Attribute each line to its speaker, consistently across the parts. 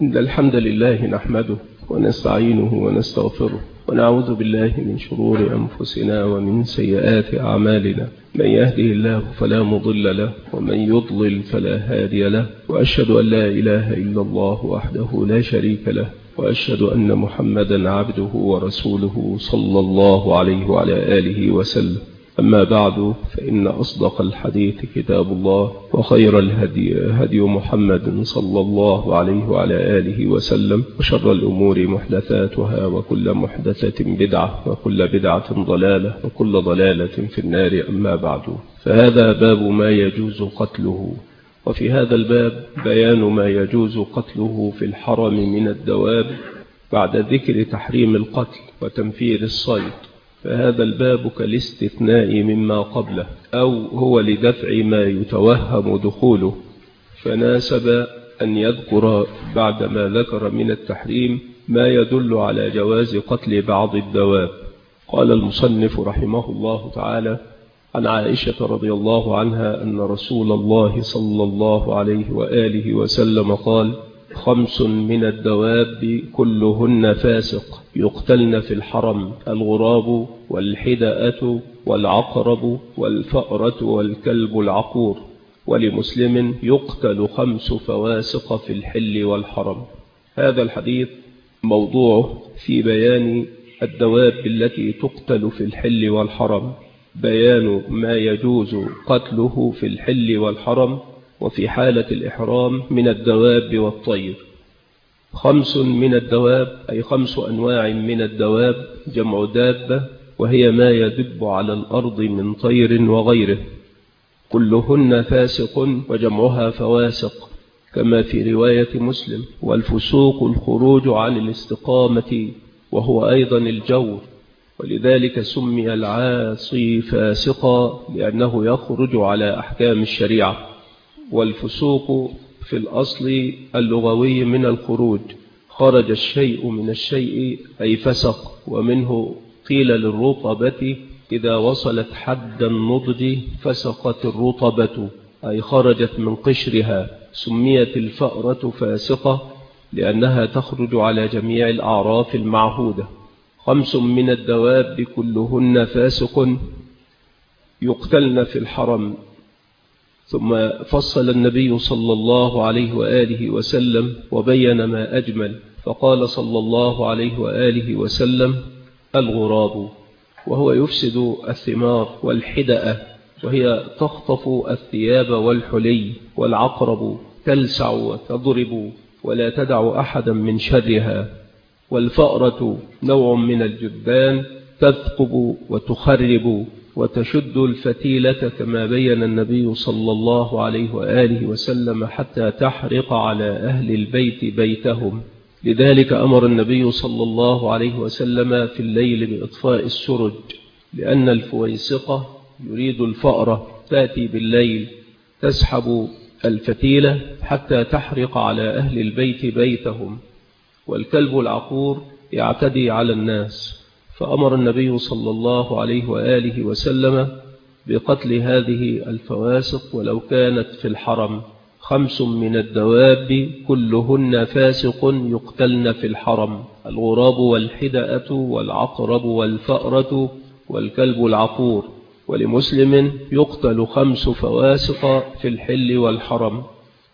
Speaker 1: إن الحمد لله نحمده ونستعينه ونستغفره ونعوذ بالله من شرور أنفسنا ومن سيئات أعمالنا. من يهده الله فلا مضل له ومن يضلل فلا هادي له، وأشهد أن لا إله إلا الله وحده لا شريك له، وأشهد أن محمدا عبده ورسوله صلى الله عليه وعلى آله وسلم. أما بعد، فإن أصدق الحديث كتاب الله، وخير الهدي هدي محمد صلى الله عليه وعلى آله وسلم، وشر الأمور محدثاتها، وكل محدثة بدعة، وكل بدعة ضلالة، وكل ضلالة في النار. أما بعد، فهذا باب ما يجوز قتله. وفي هذا الباب بيان ما يجوز قتله في الحرم من الدواب بعد ذكر تحريم القتل وتنفير الصيد. فهذا الباب كالاستثناء مما قبله، أو هو لدفع ما يتوهم دخوله، فناسب أن يذكر بعد ما ذكر من التحريم ما يدل على جواز قتل بعض الدواب. قال المصنف رحمه الله تعالى: عن عائشة رضي الله عنها أن رسول الله صلى الله عليه وآله وسلم قال: 5 من الدواب كلهن فاسق يقتلن في الحرم: الغراب والحدأة والعقرب والفأرة والكلب العقور. ولمسلم: يقتل 5 فواسق في الحل والحرم. هذا الحديث موضوعه في بيان الدواب التي تقتل في الحل والحرم، بيان ما يجوز قتله في الحل والحرم وفي حالة الإحرام من الدواب والطير. 5 من الدواب أي 5 أنواع من الدواب، جمع دابة، وهي ما يدب على الأرض من طير وغيره. كلهن فاسق، وجمعها فواسق، كما في رواية مسلم: والفسوق الخروج عن الاستقامة، وهو أيضا الجور، ولذلك سمي العاصي فاسقا لأنه يخرج على أحكام الشريعة. والفسوق في الأصل اللغوي من الخروج، خرج الشيء من الشيء أي فسق. ومنه قيل للرطبة إذا وصلت حد النضج فسقت الرطبة، أي خرجت من قشرها. سميت الفأرة فاسقة لأنها تخرج على جميع الأعراف المعهودة. 5 من الدواب كلهن فاسق يقتلن في الحرم. ثم فصل النبي صلى الله عليه وآله وسلم وبين ما أجمل، فقال صلى الله عليه وآله وسلم: الغراب، وهو يفسد الثمار، والحدأة، وهي تخطف الثياب والحلي، والعقرب تلسع وتضرب ولا تدع أحدا من شرها، والفأرة نوع من الجبان تثقب وتخرب وتشد الفتيلة، كما بين النبي صلى الله عليه وآله وسلم، حتى تحرق على أهل البيت بيتهم. لذلك أمر النبي صلى الله عليه وسلم في الليل بإطفاء السرج، لأن الفويسقة يريد الفأرة تأتي بالليل تسحب الفتيلة حتى تحرق على أهل البيت بيتهم. والكلب العقور يعتدي على الناس، فأمر النبي صلى الله عليه وآله وسلم بقتل هذه الفواسق ولو كانت في الحرم. 5 من الدواب كلهن فاسق يقتلن في الحرم: الغراب والحدأة والعقرب والفأرة والكلب العقور. ولمسلم: يقتل 5 فواسق في الحل والحرم.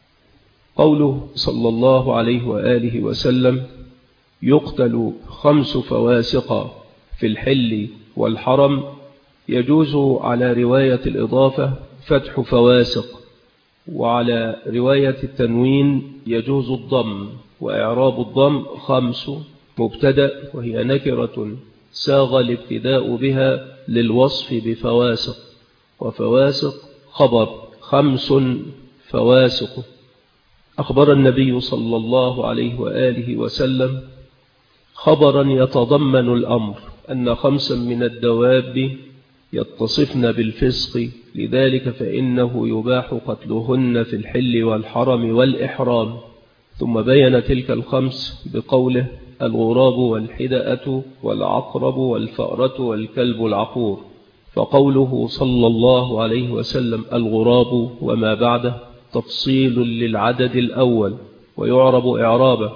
Speaker 1: قوله صلى الله عليه وآله وسلم: يقتل 5 فواسق في الحل والحرم، يجوز على رواية الإضافة فتح فواسق، وعلى رواية التنوين يجوز الضم. وإعراب الضم: 5 مبتدأ، وهي نكرة ساغ الابتداء بها للوصف بفواسق، وفواسق خبر: 5 فواسق. أخبر النبي صلى الله عليه وآله وسلم خبرا يتضمن الأمر أن 5 من الدواب يتصفن بالفسق، لذلك فإنه يباح قتلهن في الحل والحرم والإحرام. ثم بين تلك 5 بقوله: الغراب والحدأة والعقرب والفأرة والكلب العقور. فقوله صلى الله عليه وسلم الغراب وما بعده تفصيل للعدد الأول، ويعرب إعرابه: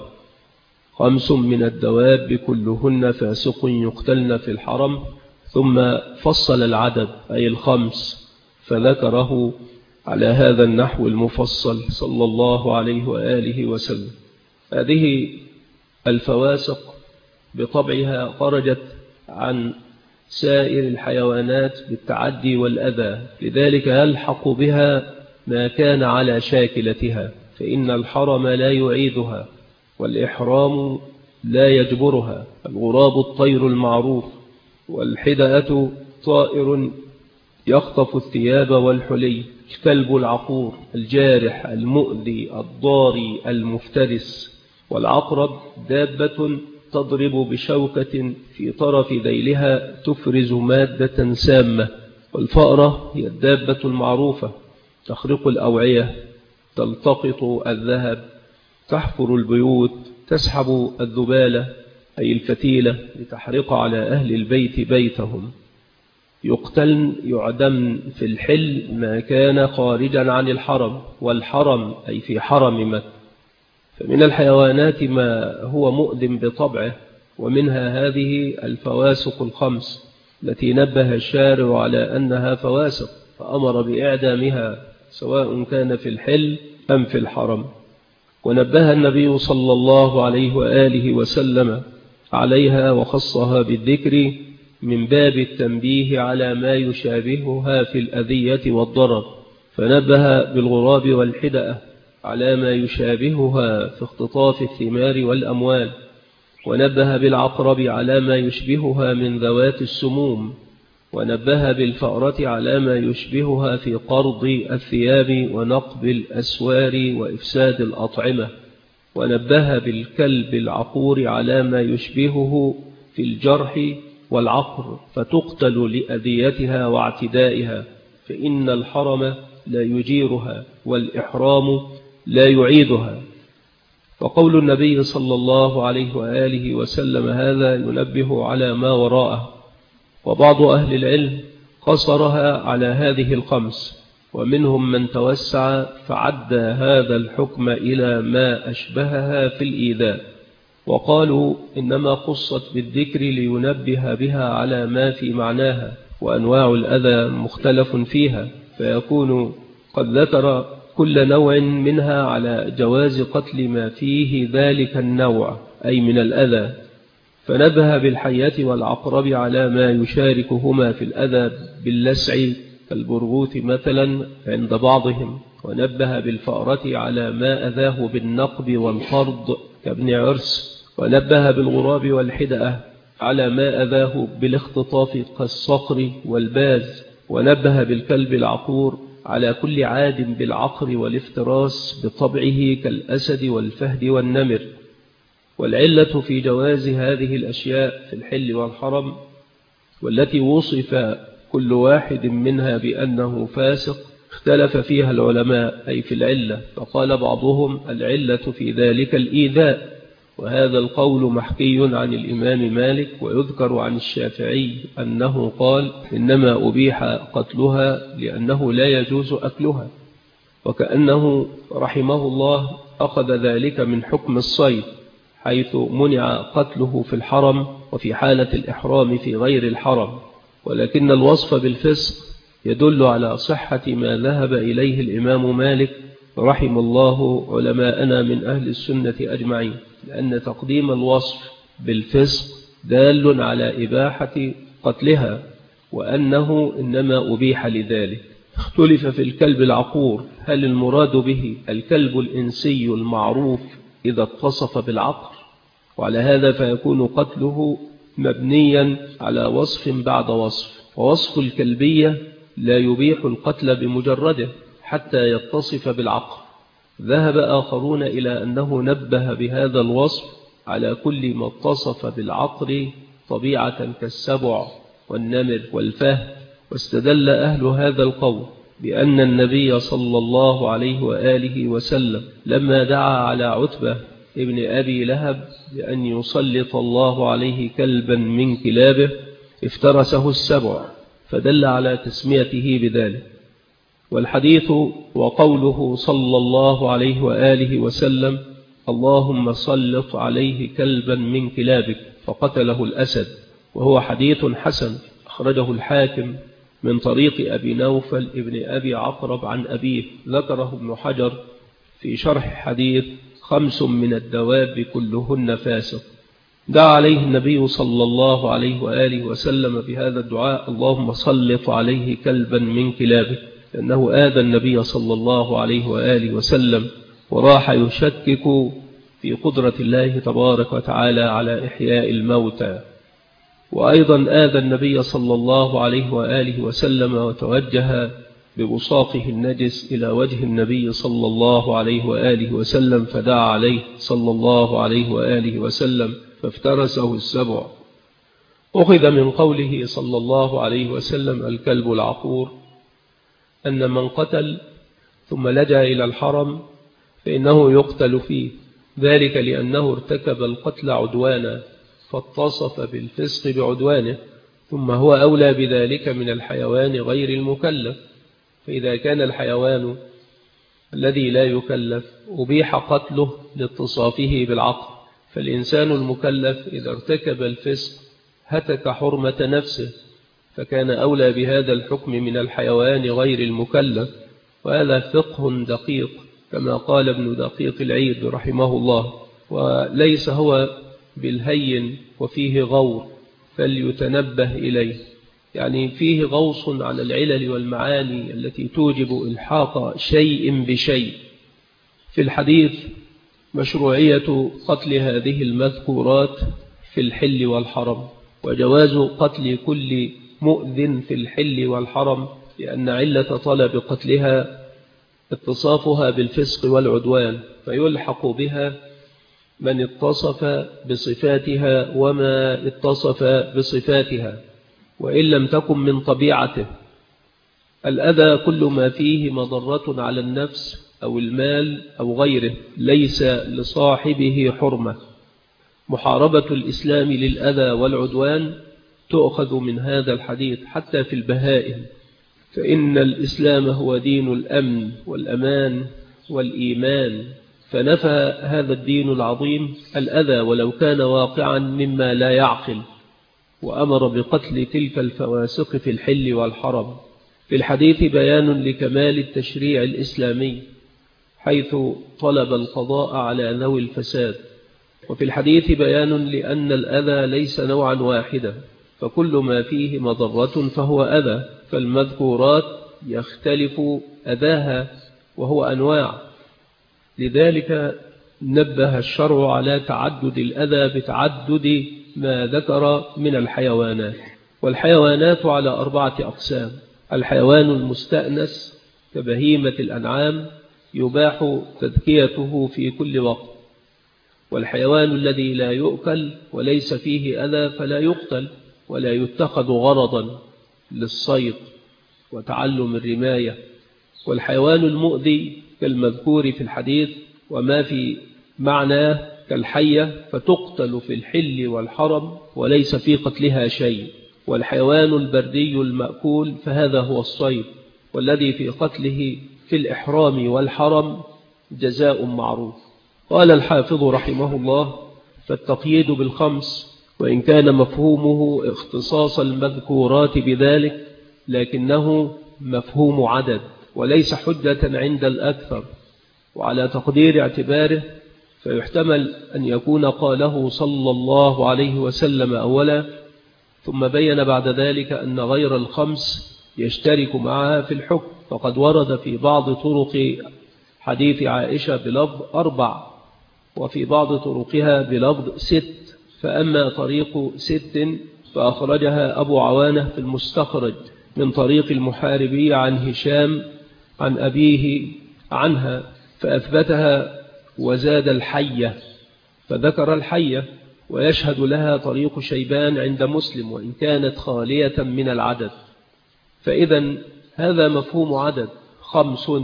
Speaker 1: 5 من الدواب كلهن فاسق يقتلن في الحرم، ثم فصل العدد أي 5 فذكره على هذا النحو المفصل صلى الله عليه وآله وسلم. هذه الفواسق بطبعها خرجت عن سائر الحيوانات بالتعدي والأذى، لذلك يلحق بها ما كان على شاكلتها، فإن الحرم لا يعيدها والإحرام لا يجبرها. الغراب الطير المعروف، والحدأة طائر يخطف الثياب والحلي، الكلب العقور الجارح المؤذي الضاري المفترس، والعقرب دابة تضرب بشوكة في طرف ذيلها تفرز مادة سامة، والفأرة هي الدابة المعروفة تخرق الأوعية، تلتقط الذهب، تحفر البيوت، تسحب الذبالة أي الفتيلة لتحرق على أهل البيت بيتهم. يقتلن يعدم في الحل ما كان خارجا عن الحرم، والحرم أي في حرم مكة. فمن الحيوانات ما هو مؤذن بطبعه، ومنها هذه الفواسق 5 التي نبه الشارع على أنها فواسق فأمر بإعدامها سواء كان في الحل أم في الحرم. ونبه النبي صلى الله عليه وآله وسلم عليها وخصها بالذكر من باب التنبيه على ما يشابهها في الأذية والضرر، فنبه بالغراب والحدأة على ما يشابهها في اختطاف الثمار والأموال، ونبه بالعقرب على ما يشبهها من ذوات السموم، ونبه بالفأرة على ما يشبهها في قرض الثياب ونقب الأسوار وإفساد الأطعمة، ونبه بالكلب العقور على ما يشبهه في الجرح والعقر فتقتل لأذيتها واعتدائها، فإن الحرم لا يجيرها والإحرام لا يعيدها. وقول النبي صلى الله عليه وآله وسلم هذا ينبه على ما وراءه. وبعض أهل العلم قصرها على هذه 5، ومنهم من توسع فعد هذا الحكم إلى ما أشبهها في الإيذاء، وقالوا إنما خصت بالذكر لينبه بها على ما في معناها، وأنواع الأذى مختلف فيها، فيكون قد ذكر كل نوع منها على جواز قتل ما فيه ذلك النوع أي من الأذى، فنبه بالحية والعقرب على ما يشاركهما في الأذى باللسع كالبرغوث مثلا عند بعضهم، ونبه بالفأرة على ما أذاه بالنقب والقرض كابن عرس، ونبه بالغراب والحدأة على ما أذاه بالاختطاف كالصقر والباز، ونبه بالكلب العقور على كل عاد بالعقر والافتراس بطبعه كالأسد والفهد والنمر. والعلة في جواز هذه الأشياء في الحل والحرم، والتي وصف كل واحد منها بأنه فاسق، اختلف فيها العلماء أي في العلة، فقال بعضهم العلة في ذلك الإيذاء، وهذا القول محكي عن الإمام مالك، ويذكر عن الشافعي أنه قال إنما أبيح قتلها لأنه لا يجوز أكلها، وكأنه رحمه الله أخذ ذلك من حكم الصيد حيث منع قتله في الحرم وفي حالة الإحرام في غير الحرم، ولكن الوصف بالفسق يدل على صحة ما ذهب إليه الإمام مالك رحم الله علماءنا من أهل السنة أجمعين، لأن تقديم الوصف بالفسق دال على إباحة قتلها، وأنه إنما أبيح لذلك. اختلف في الكلب العقور هل المراد به الكلب الإنسي المعروف إذا اتصف بالعقر، وعلى هذا فيكون قتله مبنيا على وصف بعد وصف، ووصف الكلبية لا يبيح القتل بمجرده حتى يتصف بالعقر. ذهب آخرون إلى أنه نبه بهذا الوصف على كل ما اتصف بالعقر طبيعة كالسبع والنمر والفهد، واستدل أهل هذا القول بأن النبي صلى الله عليه وآله وسلم لما دعا على عتبة ابن أبي لهب بأن يسلط الله عليه كلبا من كلابه افترسه السبع، فدل على تسميته بذلك. والحديث وقوله صلى الله عليه وآله وسلم اللهم سلط عليه كلبا من كلابك فقتله الأسد، وهو حديث حسن أخرجه الحاكم من طريق أبي نوفل ابن أبي عقرب عن أبيه. ذكره ابن حجر في شرح حديث 5 من الدواب كلهن فاسق. دعا عليه النبي صلى الله عليه وآله وسلم بهذا الدعاء: اللهم سلط عليه كلبا من كلابك، لأنه آذى النبي صلى الله عليه وآله وسلم، وراح يشكك في قدرة الله تبارك وتعالى على إحياء الموتى. وأيضا آذى النبي صلى الله عليه وآله وسلم وتوجه ببصاقه النجس إلى وجه النبي صلى الله عليه وآله وسلم، فدعا عليه صلى الله عليه وآله وسلم فافترسه السبع. أخذ من قوله صلى الله عليه وسلم الكلب العقور أن من قتل ثم لجأ إلى الحرم فإنه يقتل فيه، ذلك لأنه ارتكب القتل عدوانا فاتصف بالفسق بعدوانه، ثم هو أولى بذلك من الحيوان غير المكلف. فإذا كان الحيوان الذي لا يكلف أبيح قتله لاتصافه بالعقل، فالإنسان المكلف إذا ارتكب الفسق هتك حرمة نفسه، فكان أولى بهذا الحكم من الحيوان غير المكلف. وهذا فقه دقيق كما قال ابن دقيق العيد رحمه الله، وليس هو بالهين وفيه غور فليتنبه إليه، يعني فيه غوص على العلل والمعاني التي توجب إلحاق شيء بشيء. في الحديث مشروعية قتل هذه المذكورات في الحل والحرم، وجواز قتل كل مؤذن في الحل والحرم، لأن علة طلب قتلها اتصافها بالفسق والعدوان، فيلحق بها من اتصف بصفاتها وما اتصف بصفاتها وإن لم تكن من طبيعته. الأذى كل ما فيه مضرة على النفس أو المال أو غيره ليس لصاحبه حرمة. محاربة الإسلام للأذى والعدوان تؤخذ من هذا الحديث حتى في البهائم، فإن الإسلام هو دين الأمن والأمان والإيمان، فنفى هذا الدين العظيم الأذى ولو كان واقعا مما لا يعقل، وأمر بقتل تلك الفواسق في الحل والحرم. في الحديث بيان لكمال التشريع الإسلامي حيث طلب القضاء على ذوي الفساد، وفي الحديث بيان لأن الأذى ليس نوعا واحدا، فكل ما فيه مضرة فهو أذى، فالمذكورات يختلف أذاها وهو أنواع. لذلك نبه الشرع على تعدد الأذى بتعدد ما ذكر من الحيوانات. والحيوانات على 4 أقسام: الحيوان المستأنس كبهيمة الأنعام يباح تذكيته في كل وقت، والحيوان الذي لا يؤكل وليس فيه أذى فلا يقتل ولا يتخذ غرضا للصيد وتعلم الرماية، والحيوان المؤذي كالمذكور في الحديث وما في معناه كالحية فتقتل في الحل والحرم وليس في قتلها شيء، والحيوان البري المأكول فهذا هو الصيد، والذي في قتله في الإحرام والحرم جزاء معروف. قال الحافظ رحمه الله: فالتقييد ب5 وإن كان مفهومه اختصاص المذكورات بذلك لكنه مفهوم عدد وليس حجة عند الأكثر، وعلى تقدير اعتباره فيحتمل أن يكون قاله صلى الله عليه وسلم أولا، ثم بين بعد ذلك أن غير ال5 يشترك معها في الحكم، فقد ورد في بعض طرق حديث عائشة بلفظ 4، وفي بعض طرقها بلفظ 6، فأما طريق 6 فأخرجها أبو عوانة في المستخرج من طريق المحاربي عن هشام عن أبيه عنها فأثبتها وزاد الحية، فذكر الحية، ويشهد لها طريق شيبان عند مسلم وإن كانت خالية من العدد. فإذا هذا مفهوم عدد: 5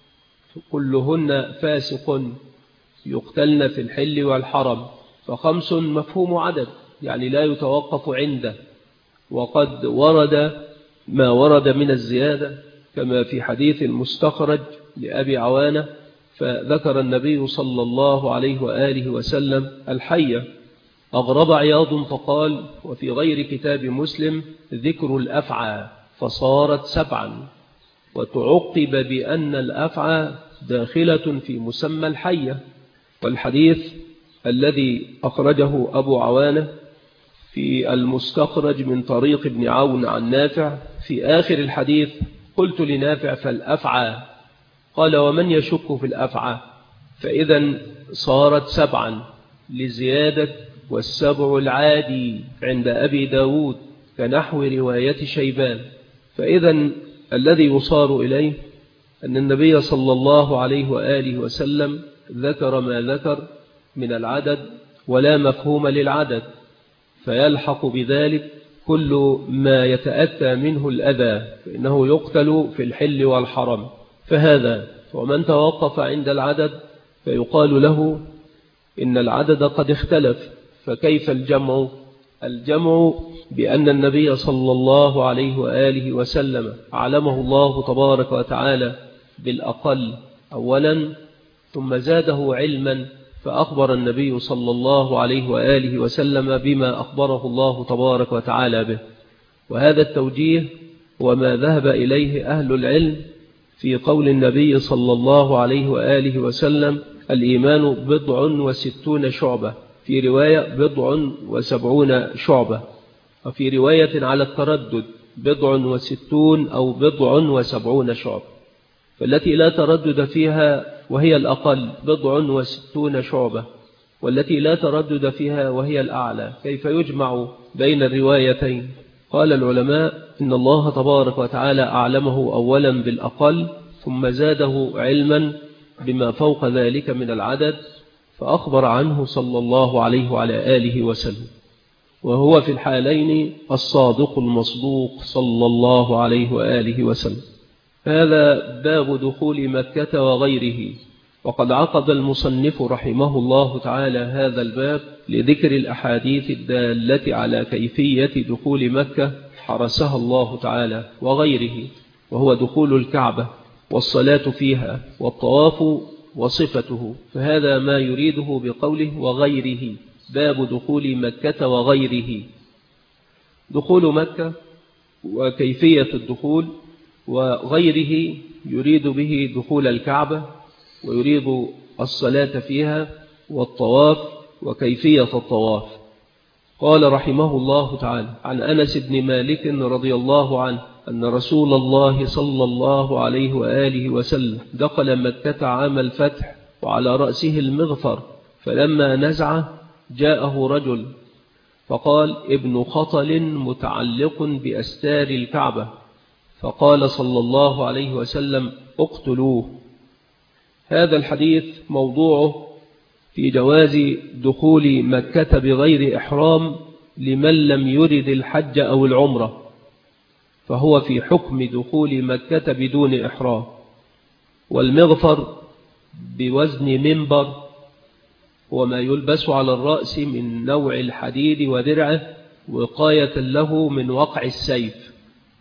Speaker 1: كلهن فاسق يقتلن في الحل والحرم، ف5 مفهوم عدد يعني لا يتوقف عنده. وقد ورد ما ورد من الزيادة كما في حديث المستخرج لأبي عوانة فذكر النبي صلى الله عليه وآله وسلم الحية. أغرب عياض فقال: وفي غير كتاب مسلم ذكر الأفعى فصارت 7، وتعقب بأن الأفعى داخلة في مسمى الحية. والحديث الذي أخرجه أبو عوانة في المستخرج من طريق ابن عون عن نافع في آخر الحديث: قلت لنافع: فالأفعى؟ قال: ومن يشك في الأفعى؟ فإذا صارت 7 لزيادة والسبع العادي عند أبي داود كنحو رواية شيبان. فإذا الذي يصار إليه أن النبي صلى الله عليه وآله وسلم ذكر ما ذكر من العدد ولا مفهوم للعدد، فيلحق بذلك كل ما يتأتى منه الأذى، فإنه يقتل في الحل والحرم. فهذا ومن توقف عند العدد فيقال له إن العدد قد اختلف، فكيف الجمع؟ الجمع بأن النبي صلى الله عليه وآله وسلم علمه الله تبارك وتعالى بالأقل أولا، ثم زاده علما فأخبر النبي صلى الله عليه وآله وسلم بما أخبره الله تبارك وتعالى به. وهذا التوجيه وما ذهب إليه أهل العلم في قول النبي صلى الله عليه وآله وسلم: الإيمان 60 شعبة، في رواية 70 شعبة، وفي رواية على التردد 60 أو 70 شعبة. فالتي لا تردد فيها وهي الأقل 60 شعبة، والتي لا تردد فيها وهي الأعلى. كيف يجمع بين الروايتين؟ قال العلماء: إن الله تبارك وتعالى أعلمه أولا بالأقل، ثم زاده علما بما فوق ذلك من العدد، فأخبر عنه صلى الله عليه وعلى آله وسلم، وهو في الحالين الصادق المصدوق صلى الله عليه وآله وسلم. هذا باب دخول مكة وغيره. وقد عقد المصنف رحمه الله تعالى هذا الباب لذكر الأحاديث الدالة على كيفية دخول مكة حرسها الله تعالى وغيره، وهو دخول الكعبة والصلاة فيها والطواف وصفته. فهذا ما يريده بقوله وغيره، باب دخول مكة وغيره. دخول مكة وكيفية الدخول، وغيره يريد به دخول الكعبة، ويريد الصلاة فيها والطواف وكيفية الطواف. قال رحمه الله تعالى: عن أنس بن مالك رضي الله عنه أن رسول الله صلى الله عليه وآله وسلم دخل مكة عام الفتح وعلى رأسه المغفر، فلما نزعه جاءه رجل فقال: ابن خطل متعلق بأستار الكعبة، فقال صلى الله عليه وسلم: اقتلوه. هذا الحديث موضوعه في جواز دخول مكة بغير إحرام لمن لم يرد الحج أو العمرة، فهو في حكم دخول مكة بدون إحرام. والمغفر بوزن منبر وما يلبس على الرأس من نوع الحديد ودرعه وقاية له من وقع السيف.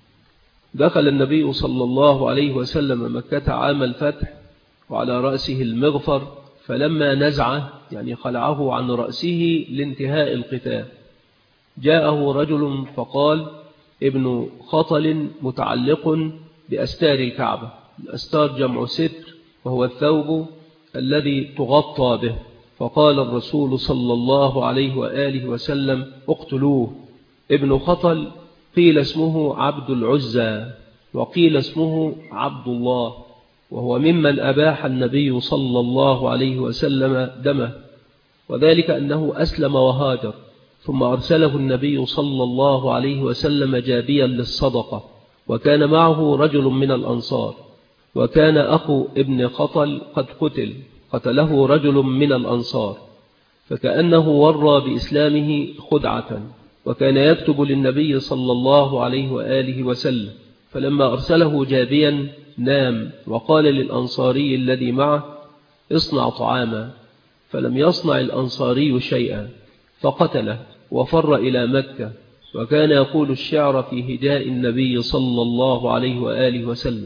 Speaker 1: دخل النبي صلى الله عليه وسلم مكة عام الفتح وعلى رأسه المغفر، فلما نزعه يعني خلعه عن رأسه لانتهاء القتال جاءه رجل فقال: ابن خطل متعلق بأستار الكعبة. الأستار جمع ستر، وهو الثوب الذي تغطى به. فقال الرسول صلى الله عليه وآله وسلم: اقتلوه. ابن خطل قيل اسمه عبد العزى، وقيل اسمه عبد الله، وهو ممن أباح النبي صلى الله عليه وسلم دمه، وذلك أنه أسلم وهاجر، ثم أرسله النبي صلى الله عليه وسلم جابيا للصدقة، وكان معه رجل من الأنصار، وكان أخو ابن خطل قد قتله رجل من الأنصار، فكأنه ورى بإسلامه خدعة، وكان يكتب للنبي صلى الله عليه وآله وسلم. فلما أرسله جابيا نام، وقال للأنصاري الذي معه: اصنع طعاما، فلم يصنع الأنصاري شيئا، فقتله وفر إلى مكة، وكان يقول الشعر في هجاء النبي صلى الله عليه وآله وسلم: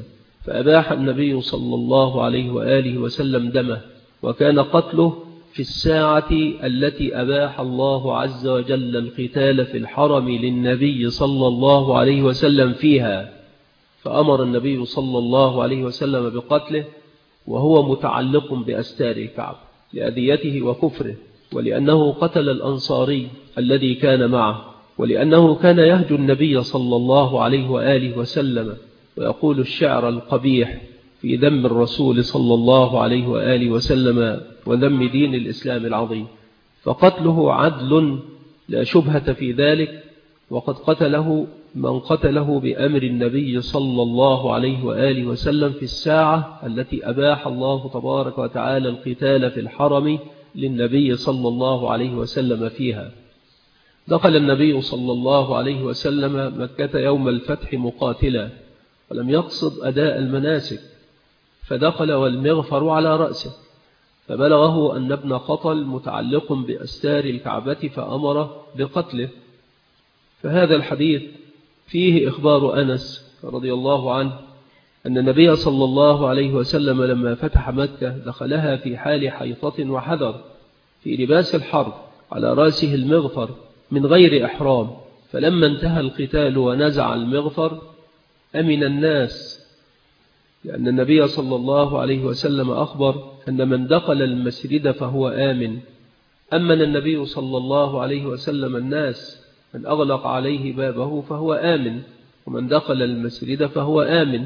Speaker 1: فأباح النبي صلى الله عليه وآله وسلم دمه، وكان قتله في الساعة التي أباح الله عز وجل القتال في الحرم للنبي صلى الله عليه وسلم فيها، فأمر النبي صلى الله عليه وسلم بقتله وهو متعلق بأستار الكعبة لأذيته وكفره، ولأنه قتل الأنصاري الذي كان معه، ولأنه كان يهجو النبي صلى الله عليه وآله وسلم ويقول الشعر القبيح في ذم الرسول صلى الله عليه وآله وسلم وذم دين الإسلام العظيم، فقتله عدل لا شبهة في ذلك، وقد قتله من قتله بأمر النبي صلى الله عليه وآله وسلم في الساعة التي أباح الله تبارك وتعالى القتال في الحرم للنبي صلى الله عليه وسلم فيها. دخل النبي صلى الله عليه وسلم مكة يوم الفتح مقاتلا، ولم يقصد أداء المناسك، فدخل والمغفر على رأسه، فبلغه أن ابن خطل متعلق بأستار الكعبة فأمر بقتله. فهذا الحديث فيه إخبار أنس رضي الله عنه أن النبي صلى الله عليه وسلم لما فتح مكة دخلها في حال حيطة وحذر في لباس الحرب على رأسه المغفر من غير إحرام، فلما انتهى القتال ونزع المغفر أمن الناس، لأن النبي صلى الله عليه وسلم أخبر أن من دخل المسجد فهو آمن. أمن النبي صلى الله عليه وسلم الناس، من أغلق عليه بابه فهو آمن، ومن دخل المسجد فهو آمن.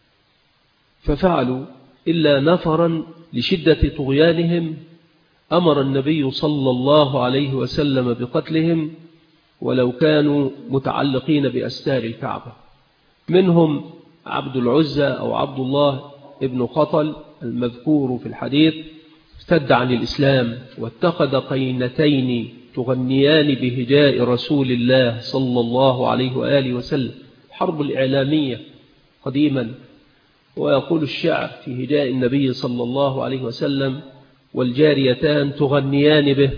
Speaker 1: ففعلوا إلا نفرا لشدة طغيانهم أمر النبي صلى الله عليه وسلم بقتلهم ولو كانوا متعلقين بأستار الكعبة، منهم عبد العزى أو عبد الله ابن خطل المذكور في الحديث، ارتد عن الإسلام واتخذ قينتين تغنيان بهجاء رسول الله صلى الله عليه وآله وسلم، الحرب الإعلامية قديما، ويقول الشعر في هجاء النبي صلى الله عليه وسلم: والجاريتان تغنيان به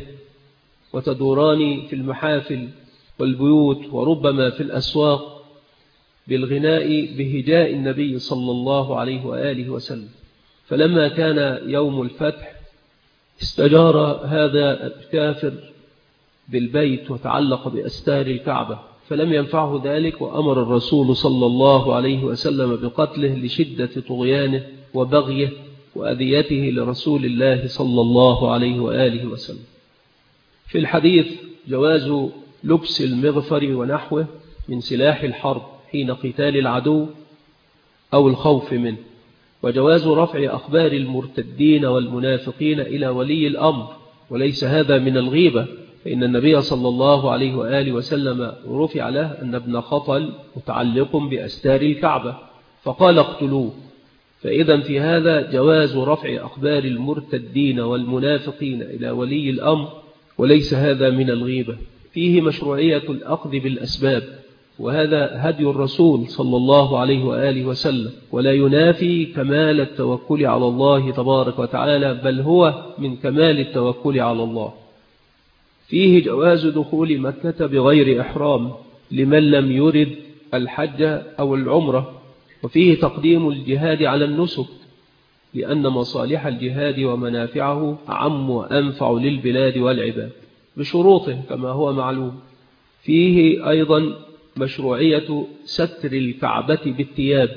Speaker 1: وتدوران في المحافل والبيوت وربما في الأسواق بالغناء بهجاء النبي صلى الله عليه وآله وسلم. فلما كان يوم الفتح استجار هذا الكافر بالبيت وتعلق بأستار الكعبة، فلم ينفعه ذلك، وأمر الرسول صلى الله عليه وسلم بقتله لشدة طغيانه وبغيه وأذيته لرسول الله صلى الله عليه وآله وسلم. في الحديث جواز لبس المغفر ونحوه من سلاح الحرب حين قتال العدو أو الخوف منه، وجواز رفع أخبار المرتدين والمنافقين إلى ولي الأمر، وليس هذا من الغيبة، فإن النبي صلى الله عليه وآله وسلم رفع له أن ابن خطل متعلق بأستار الكعبة فقال اقتلوه. فإذا في هذا جواز رفع أخبار المرتدين والمنافقين إلى ولي الأمر، وليس هذا من الغيبة. فيه مشروعية الأخذ بالأسباب، وهذا هدي الرسول صلى الله عليه وآله وسلم، ولا ينافي كمال التوكل على الله تبارك وتعالى، بل هو من كمال التوكل على الله. فيه جواز دخول مكة بغير إحرام لمن لم يرد الحج أو العمرة، وفيه تقديم الجهاد على النسك، لأن مصالح الجهاد ومنافعه أعم وأنفع للبلاد والعباد بشروطه كما هو معلوم. فيه أيضا مشروعية ستر الكعبة بالثياب،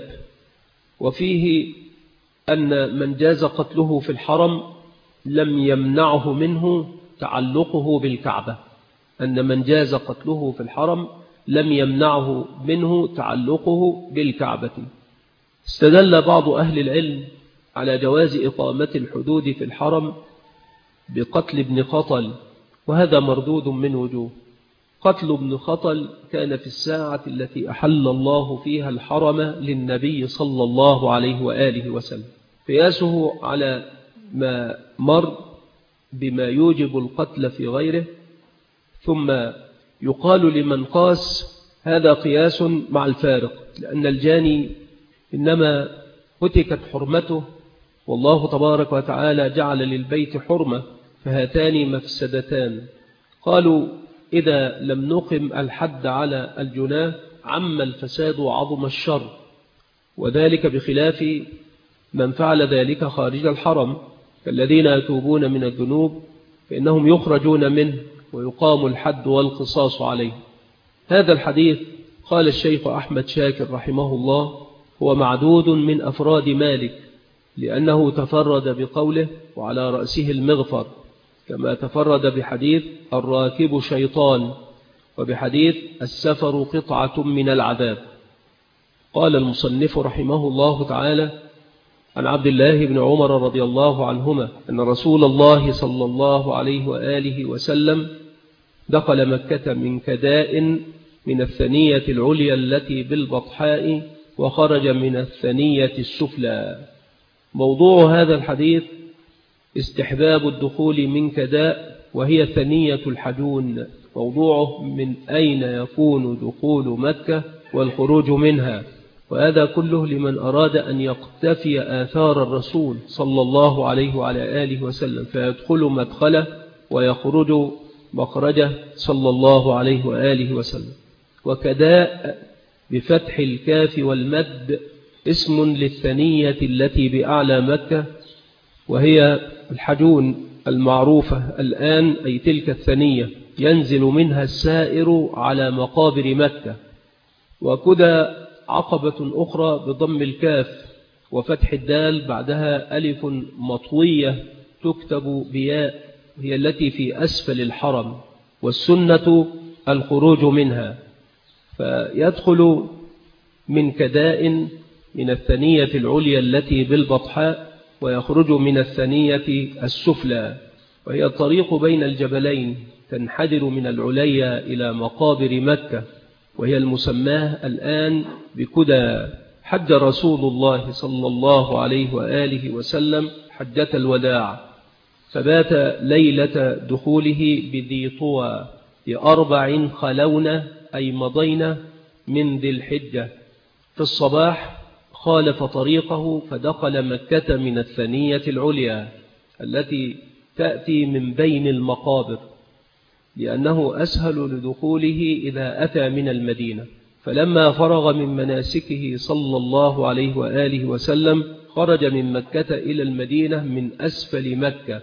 Speaker 1: وفيه أن من جاز قتله في الحرم لم يمنعه منه تعلقه بالكعبة، أن من جاز قتله في الحرم لم يمنعه منه تعلقه بالكعبة. استدل بعض أهل العلم على جواز إقامة الحدود في الحرم بقتل ابن خطل، وهذا مردود من وجوه. قتل ابن خطل كان في الساعة التي أحل الله فيها الحرم للنبي صلى الله عليه وآله وسلم، قياسه على ما مر بما يوجب القتل في غيره. ثم يقال لمن قاس هذا قياس مع الفارق، لأن الجاني إنما هتكت حرمته، والله تبارك وتعالى جعل للبيت حرمة، فهاتان مفسدتان. قالوا إذا لم نقم الحد على الجناه عم الفساد وعظم الشر، وذلك بخلاف من فعل ذلك خارج الحرم، كالذين يتوبون من الذنوب فإنهم يخرجون منه ويقام الحد والقصاص عليه. هذا الحديث قال الشيخ أحمد شاكر رحمه الله هو معدود من أفراد مالك، لأنه تفرد بقوله وعلى رأسه المغفر، كما تفرد بحديث الراكب شيطان وبحديث السفر قطعة من العذاب. قال المصنف رحمه الله تعالى عن عبد الله بن عمر رضي الله عنهما أن رسول الله صلى الله عليه وآله وسلم دخل مكة من كداء من الثنية العليا التي بالبطحاء وخرج من الثنية السفلى. موضوع هذا الحديث استحباب الدخول من كداء وهي ثنية الحجون. موضوعه من أين يكون دخول مكة والخروج منها، وهذا كله لمن أراد أن يقتفي آثار الرسول صلى الله عليه وعلى آله وسلم، فيدخل مدخله ويخرج مخرجه صلى الله عليه وآله وسلم. وكداء بفتح الكاف والمد اسم للثنية التي بأعلى مكة، وهي الحجون المعروفة الآن، أي تلك الثنية ينزل منها السائر على مقابر مكة. وكدى عقبة أخرى بضم الكاف وفتح الدال بعدها ألف مطوية تكتب بياء، هي التي في أسفل الحرم، والسنة الخروج منها. فيدخل من كداء من الثنية العليا التي بالبطحاء ويخرج من الثنية السفلى، وهي الطريق بين الجبلين تنحدر من العليا إلى مقابر مكة، وهي المسماه الآن بكدى. حج رسول الله صلى الله عليه وآله وسلم حجة الوداع، فبات ليلة دخوله بذي طوى ب4 خلون أي مضين من ذي الحجة. في الصباح خالف طريقه فدخل مكة من الثنية العليا التي تأتي من بين المقابر، لأنه أسهل لدخوله إذا أتى من المدينة. فلما فرغ من مناسكه صلى الله عليه وآله وسلم خرج من مكة إلى المدينة من أسفل مكة،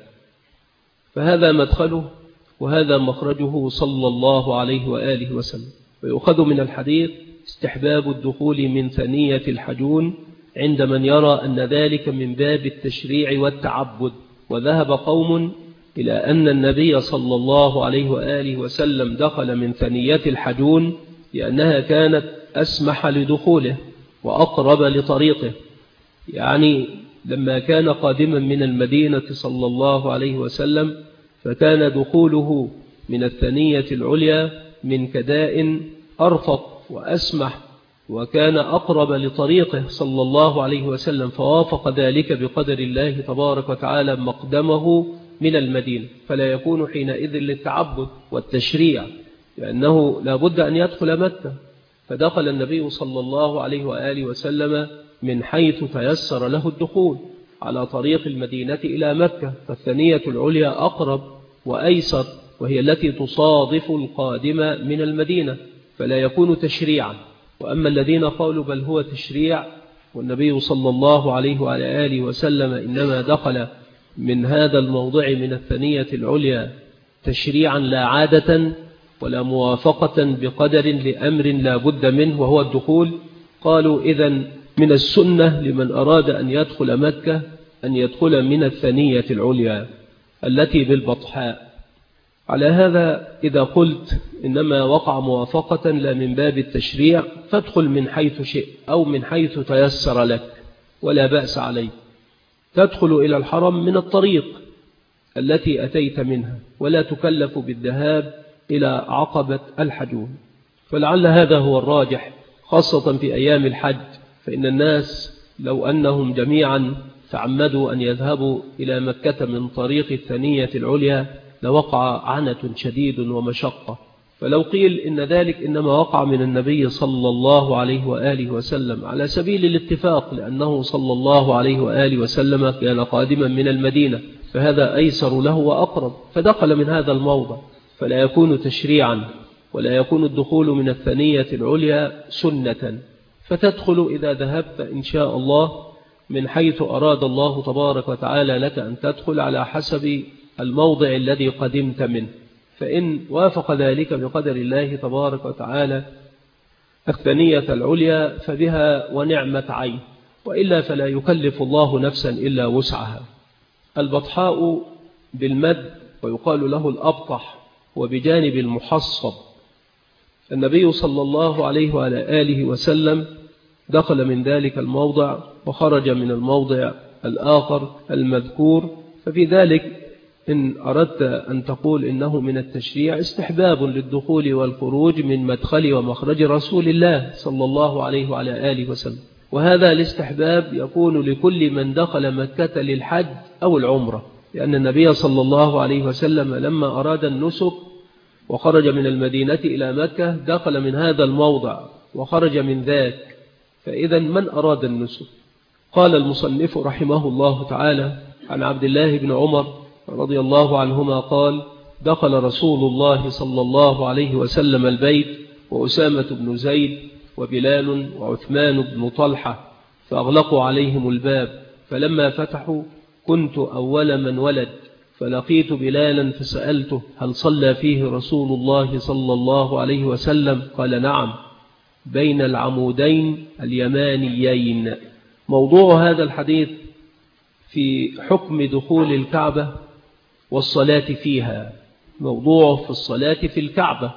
Speaker 1: فهذا مدخله وهذا مخرجه صلى الله عليه وآله وسلم. ويؤخذ من الحديث استحباب الدخول من ثنية الحجون عند من يرى أن ذلك من باب التشريع والتعبد. وذهب قوم إلى أن النبي صلى الله عليه وآله وسلم دخل من ثنية الحجون لأنها كانت أسمح لدخوله وأقرب لطريقه، يعني لما كان قادما من المدينة صلى الله عليه وسلم فكان دخوله من الثنية العليا من كداء أرفق وأسمح، وكان أقرب لطريقه صلى الله عليه وسلم، فوافق ذلك بقدر الله تبارك وتعالى مقدمه من المدينة، فلا يكون حينئذ للتعبد والتشريع، لأنه لا بد أن يدخل مكة. فدخل النبي صلى الله عليه وآله وسلم من حيث تيسر له الدخول على طريق المدينة إلى مكة، فالثنية العليا أقرب وأيسر، وهي التي تصادف القادم من المدينة، فلا يكون تشريعا. وأما الذين قالوا بل هو تشريع والنبي صلى الله عليه وعلى آله وسلم إنما دخل من هذا الموضع من الثنية العليا تشريعا لا عادة ولا موافقة بقدر لأمر لا بد منه وهو الدخول، قالوا إذن من السنة لمن أراد أن يدخل مكة أن يدخل من الثنية العليا التي بالبطحاء. على هذا إذا قلت إنما وقع موافقة لا من باب التشريع فادخل من حيث شئت أو من حيث تيسر لك ولا بأس عليك، تدخل إلى الحرم من الطريق التي أتيت منها ولا تكلف بالذهاب إلى عقبة الحجون. فلعل هذا هو الراجح خاصة في أيام الحج، فإن الناس لو أنهم جميعا تعمدوا أن يذهبوا إلى مكة من طريق الثنية العليا لوقع عنة شديد ومشقة. فلو قيل إن ذلك إنما وقع من النبي صلى الله عليه وآله وسلم على سبيل الاتفاق، لأنه صلى الله عليه وآله وسلم كان قادما من المدينة، فهذا أيسر له وأقرب، فدخل من هذا الموضع، فلا يكون تشريعا ولا يكون الدخول من الثنية العليا سنة. فتدخل إذا ذهبت إن شاء الله من حيث أراد الله تبارك وتعالى لك أن تدخل على حسب الموضع الذي قدمت منه، فإن وافق ذلك بقدر الله تبارك وتعالى الثنية العليا فبها ونعمة عين، وإلا فلا يكلف الله نفسا إلا وسعها. البطحاء بالمد ويقال له الأبطح وبجانب المحصب. النبي صلى الله عليه وعلى آله وسلم دخل من ذلك الموضع وخرج من الموضع الآخر المذكور، ففي ذلك إن أردت أن تقول إنه من التشريع استحباب للدخول والخروج من مدخل ومخرج رسول الله صلى الله عليه وعلى آله وسلم، وهذا الاستحباب يكون لكل من دخل مكة للحج أو العمرة، لأن النبي صلى الله عليه وسلم لما أراد النسك وخرج من المدينة إلى مكة دخل من هذا الموضع وخرج من ذاك، فإذا من أراد النسك. قال المصنف رحمه الله تعالى عن عبد الله بن عمر رضي الله عنهما قال: دخل رسول الله صلى الله عليه وسلم البيت وأسامة بن زيد وبلال وعثمان بن طلحة فأغلقوا عليهم الباب، فلما فتحوا كنت أول من ولد، فلقيت بلالا فسألته: هل صلى فيه رسول الله صلى الله عليه وسلم؟ قال: نعم، بين العمودين اليمانيين. موضوع هذا الحديث في حكم دخول الكعبة والصلاة فيها، موضوع في الصلاة في الكعبة.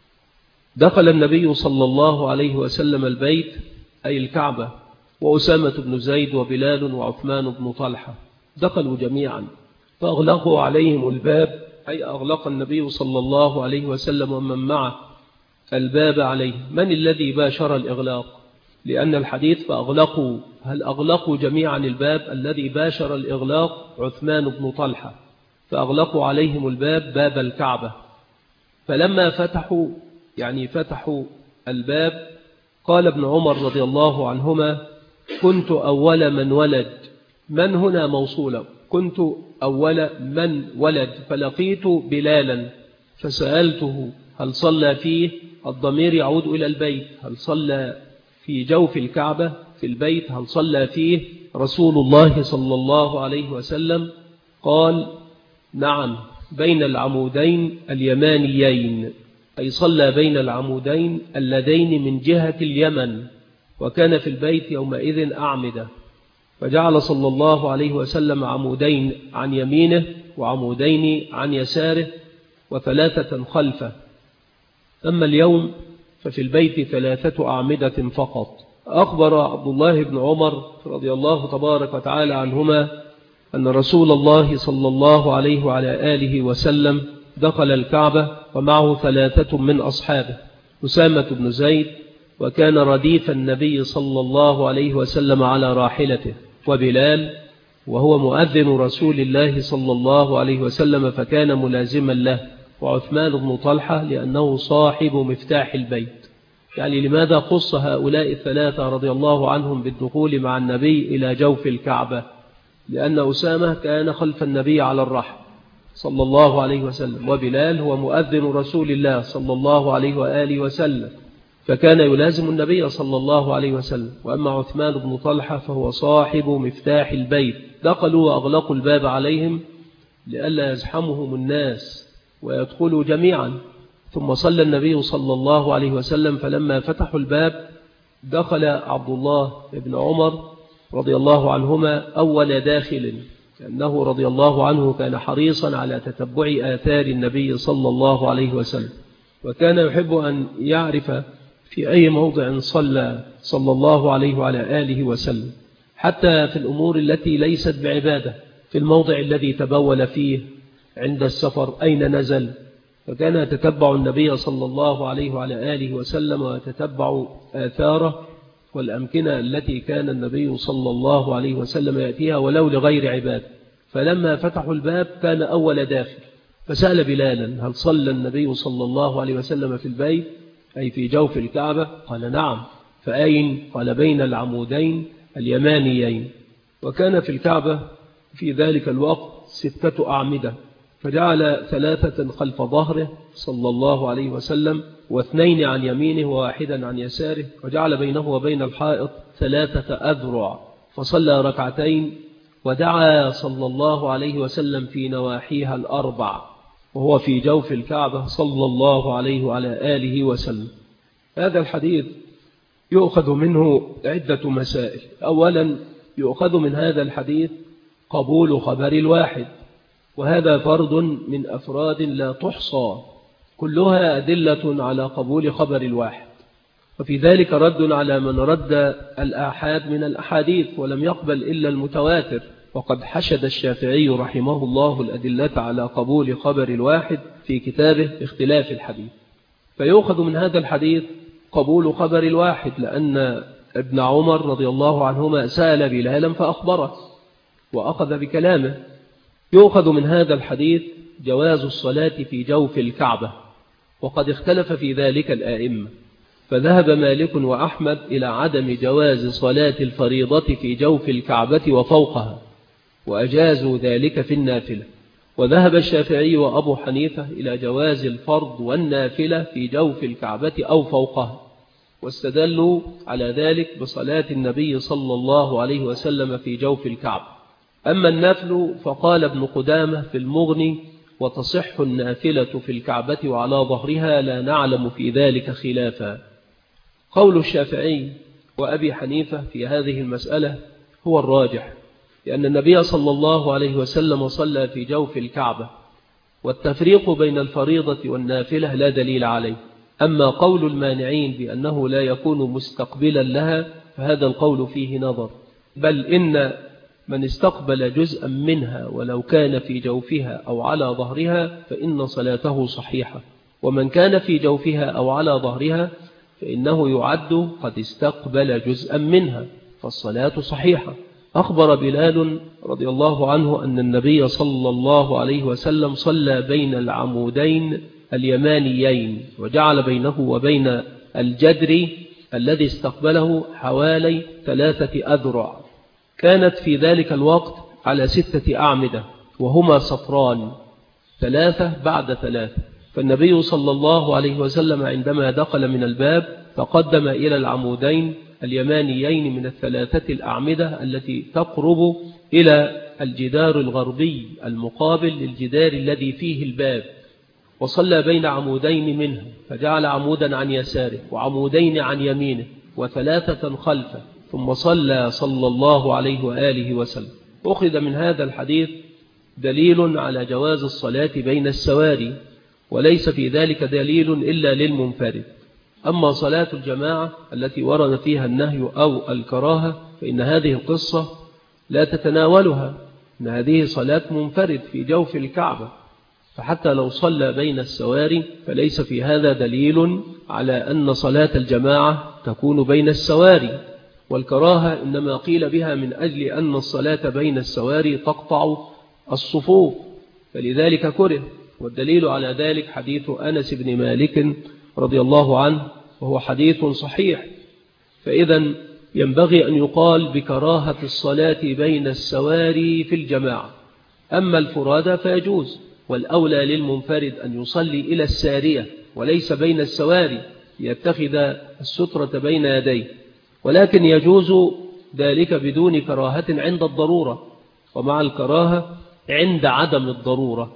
Speaker 1: دخل النبي صلى الله عليه وسلم البيت أي الكعبة، وأسامة بن زيد وبلال وعثمان بن طلحة دخلوا جميعا، فأغلقوا عليهم الباب، أي أغلق النبي صلى الله عليه وسلم ومن معه الباب عليه. من الذي باشر الإغلاق؟ لأن الحديث فأغلقوا، هل أغلقوا جميعا الباب؟ الذي باشر الإغلاق عثمان بن طلحة، فأغلقوا عليهم الباب، باب الكعبة. فلما فتحوا يعني فتحوا الباب، قال ابن عمر رضي الله عنهما: كنت أول من ولد. من هنا موصولة، كنت أول من ولد، فلقيت بلالا فسألته: هل صلى فيه؟ الضمير يعود إلى البيت، هل صلى في جوف الكعبة في البيت، هل صلى فيه رسول الله صلى الله عليه وسلم؟ قال: نعم، بين العمودين اليمانيين، أي صلى بين العمودين اللذين من جهة اليمن، وكان في البيت يومئذ أعمدة، فجعل صلى الله عليه وسلم عمودين عن يمينه وعمودين عن يساره وثلاثة خلفه. أما اليوم ففي البيت 3 أعمدة فقط. أخبر عبد الله بن عمر رضي الله تبارك وتعالى عنهما أن رسول الله صلى الله عليه وعلى آله وسلم دخل الكعبة ومعه 3 من أصحابه: أسامة بن زيد، وكان رديف النبي صلى الله عليه وسلم على راحلته، وبلال وهو مؤذن رسول الله صلى الله عليه وسلم فكان ملازما له، وعثمان بن طلحة لأنه صاحب مفتاح البيت. يعني لماذا خص هؤلاء 3 رضي الله عنهم بالدخول مع النبي إلى جوف الكعبة؟ لأن أسامة كان خلف النبي على الرحل صلى الله عليه وسلم، وبلال هو مؤذن رسول الله صلى الله عليه وآله وسلم فكان يلازم النبي صلى الله عليه وسلم. وأما عثمان بن طلحة فهو صاحب مفتاح البيت. دخلوا وأغلقوا الباب عليهم لئلا يزحمهم الناس ويدخلوا جميعا. ثم صلى النبي صلى الله عليه وسلم، فلما فتحوا الباب دخل عبد الله بن عمر رضي الله عنهما أول داخل، لأنه رضي الله عنه كان حريصا على تتبع آثار النبي صلى الله عليه وسلم، وكان يحب أن يعرف في أي موضع صلى الله عليه وعلى آله وسلم، حتى في الأمور التي ليست بعبادة، في الموضع الذي تبول فيه عند السفر أين نزل، فكان يتتبع النبي صلى الله عليه وعلى آله وسلم ويتتبع آثاره والأمكنة التي كان النبي صلى الله عليه وسلم يأتيها ولو لغير عباد. فلما فتحوا الباب كان أول داخل، فسأل بلالا: هل صلى النبي صلى الله عليه وسلم في البيت أي في جوف الكعبة؟ قال: نعم. فأين؟ قال: بين العمودين اليمانيين. وكان في الكعبة في ذلك الوقت 6 أعمدة، فجعل 3 خلف ظهره صلى الله عليه وسلم، و2 عن يمينه و1 عن يساره، وجعل بينه وبين الحائط 3 أذرع، فصلى 2 ركعتين، ودعا صلى الله عليه وسلم في نواحيها ال4، وهو في جوف الكعبة صلى الله عليه وعلى آله وسلم. هذا الحديث يؤخذ منه عدة مسائل. أولا، يؤخذ من هذا الحديث قبول خبر الواحد، وهذا فرد من أفراد لا تحصى، كلها أدلة على قبول خبر الواحد، وفي ذلك رد على من رد الآحاد من الأحاديث ولم يقبل إلا المتواتر، وقد حشد الشافعي رحمه الله الأدلة على قبول خبر الواحد في كتابه اختلاف الحديث. فيؤخذ من هذا الحديث قبول خبر الواحد، لأن ابن عمر رضي الله عنهما سأل بلالا فأخبره وأخذ بكلامه. يؤخذ من هذا الحديث جواز الصلاة في جوف الكعبة، وقد اختلف في ذلك الآئمة، فذهب مالك وأحمد إلى عدم جواز صلاة الفريضة في جوف الكعبة وفوقها، وأجازوا ذلك في النافلة، وذهب الشافعي وأبو حنيفة إلى جواز الفرض والنافلة في جوف الكعبة أو فوقها، واستدلوا على ذلك بصلاة النبي صلى الله عليه وسلم في جوف الكعبة. أما النفل فقال ابن قدامة في المغني: وتصح النافلة في الكعبة وعلى ظهرها، لا نعلم في ذلك خلافا. قول الشافعي وأبي حنيفة في هذه المسألة هو الراجح، لأن النبي صلى الله عليه وسلم صلى في جوف الكعبة، والتفريق بين الفريضة والنافلة لا دليل عليه. أما قول المانعين بأنه لا يكون مستقبلا لها فهذا القول فيه نظر، بل إن من استقبل جزءا منها ولو كان في جوفها أو على ظهرها فإن صلاته صحيحة، ومن كان في جوفها أو على ظهرها فإنه يعد قد استقبل جزءا منها، فالصلاة صحيحة. أخبر بلال رضي الله عنه أن النبي صلى الله عليه وسلم صلى بين العمودين اليمانيين، وجعل بينه وبين الجدر الذي استقبله حوالي 3 أذرع، كانت في ذلك الوقت على 6 أعمدة، وهما سطران 3 بعد 3. فالنبي صلى الله عليه وسلم عندما دخل من الباب تقدم إلى العمودين اليمانيين من 3 الأعمدة التي تقرب إلى الجدار الغربي المقابل للجدار الذي فيه الباب، وصلى بين عمودين منه، فجعل عمودا عن يساره وعمودين عن يمينه و3 خلفه، ثم صلى صلى الله عليه وآله وسلم. أخذ من هذا الحديث دليل على جواز الصلاة بين السواري، وليس في ذلك دليل إلا للمنفرد. أما صلاة الجماعة التي ورد فيها النهي أو الكراهة فإن هذه القصة لا تتناولها، إن هذه صلاة منفرد في جوف الكعبة، فحتى لو صلى بين السواري فليس في هذا دليل على أن صلاة الجماعة تكون بين السواري. والكراهة إنما قيل بها من أجل أن الصلاة بين السواري تقطع الصفوف، فلذلك كره. والدليل على ذلك حديث أنس بن مالك رضي الله عنه، وهو حديث صحيح. فإذا ينبغي أن يقال بكراهة الصلاة بين السواري في الجماعة. أما الفرادى فيجوز، والأولى للمنفرد أن يصلي إلى السارية وليس بين السواري ليتخذ السترة بين يديه، ولكن يجوز ذلك بدون كراهة عند الضرورة، ومع الكراهة عند عدم الضرورة،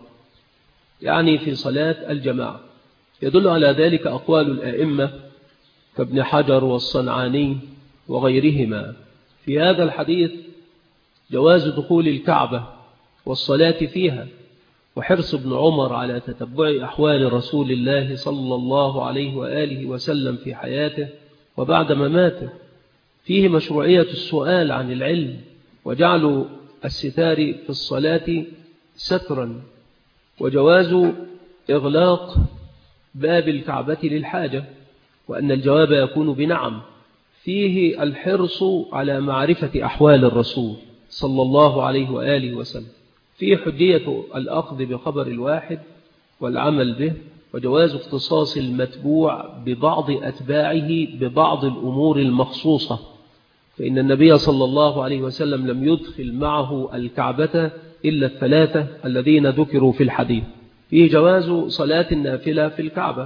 Speaker 1: يعني في صلاة الجماعة. يدل على ذلك أقوال الآئمة كابن حجر والصنعاني وغيرهما في هذا الحديث: جواز دخول الكعبة والصلاة فيها، وحرص ابن عمر على تتبع أحوال رسول الله صلى الله عليه وآله وسلم في حياته وبعد مماته. فيه مشروعية السؤال عن العلم، وجعل الستار في الصلاة سترا، وجواز إغلاق باب الكعبة للحاجة، وأن الجواب يكون بنعم. فيه الحرص على معرفة أحوال الرسول صلى الله عليه وآله وسلم. فيه حجية الأخذ بخبر الواحد والعمل به، وجواز اختصاص المتبوع ببعض أتباعه ببعض الأمور المخصوصة، فإن النبي صلى الله عليه وسلم لم يدخل معه الكعبة إلا الثلاثة الذين ذكروا في الحديث. فيه جواز صلاة النافلة في الكعبة،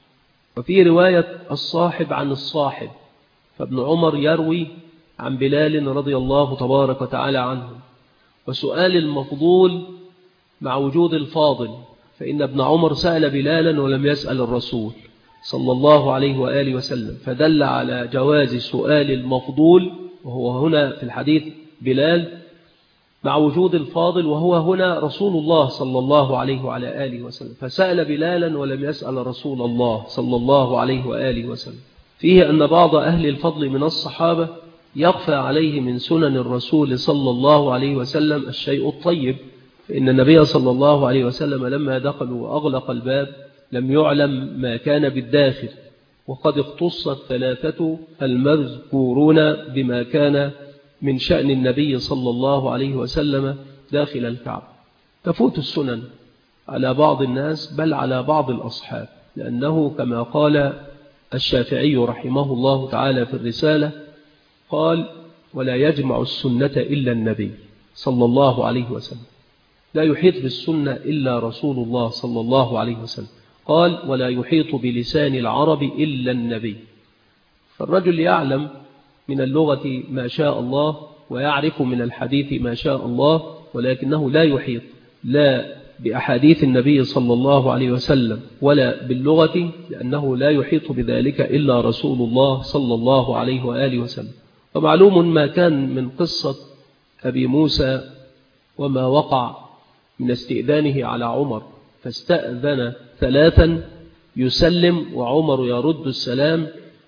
Speaker 1: وفي رواية الصاحب عن الصاحب، فابن عمر يروي عن بلال رضي الله تبارك وتعالى عنه، وسؤال المفضول مع وجود الفاضل، فإن ابن عمر سأل بلالا ولم يسأل الرسول صلى الله عليه وآله وسلم، فدل على جواز سؤال المفضول، وهو هنا في الحديث بلال، مع وجود الفاضل، وهو هنا رسول الله صلى الله عليه وعلى آله وسلم، فسأل بلالا ولم يسأل رسول الله صلى الله عليه وآله وسلم. فيه أن بعض أهل الفضل من الصحابة يخفى عليه من سنن الرسول صلى الله عليه وسلم الشيء الطيب، فإن النبي صلى الله عليه وسلم لما دخلوا وأغلق الباب لم يعلم ما كان بالداخل، وقد اختص الثلاثة المذكورون بما كان من شأن النبي صلى الله عليه وسلم داخل الكعبة. تفوت السنن على بعض الناس بل على بعض الأصحاب، لأنه كما قال الشافعي رحمه الله تعالى في الرسالة، قال: ولا يجمع السنة إلا النبي صلى الله عليه وسلم، لا يحيط بالسنة إلا رسول الله صلى الله عليه وسلم. قال: ولا يحيط بلسان العرب إلا النبي. فالرجل يعلم من اللغة ما شاء الله، ويعرف من الحديث ما شاء الله، ولكنه لا يحيط لا بأحاديث النبي صلى الله عليه وسلم ولا باللغة، لأنه لا يحيط بذلك إلا رسول الله صلى الله عليه وآله وسلم. ومعلوم ما كان من قصة أبي موسى وما وقع من استئذانه على عمر، فاستأذن ثلاثا يسلم وعمر يرد السلام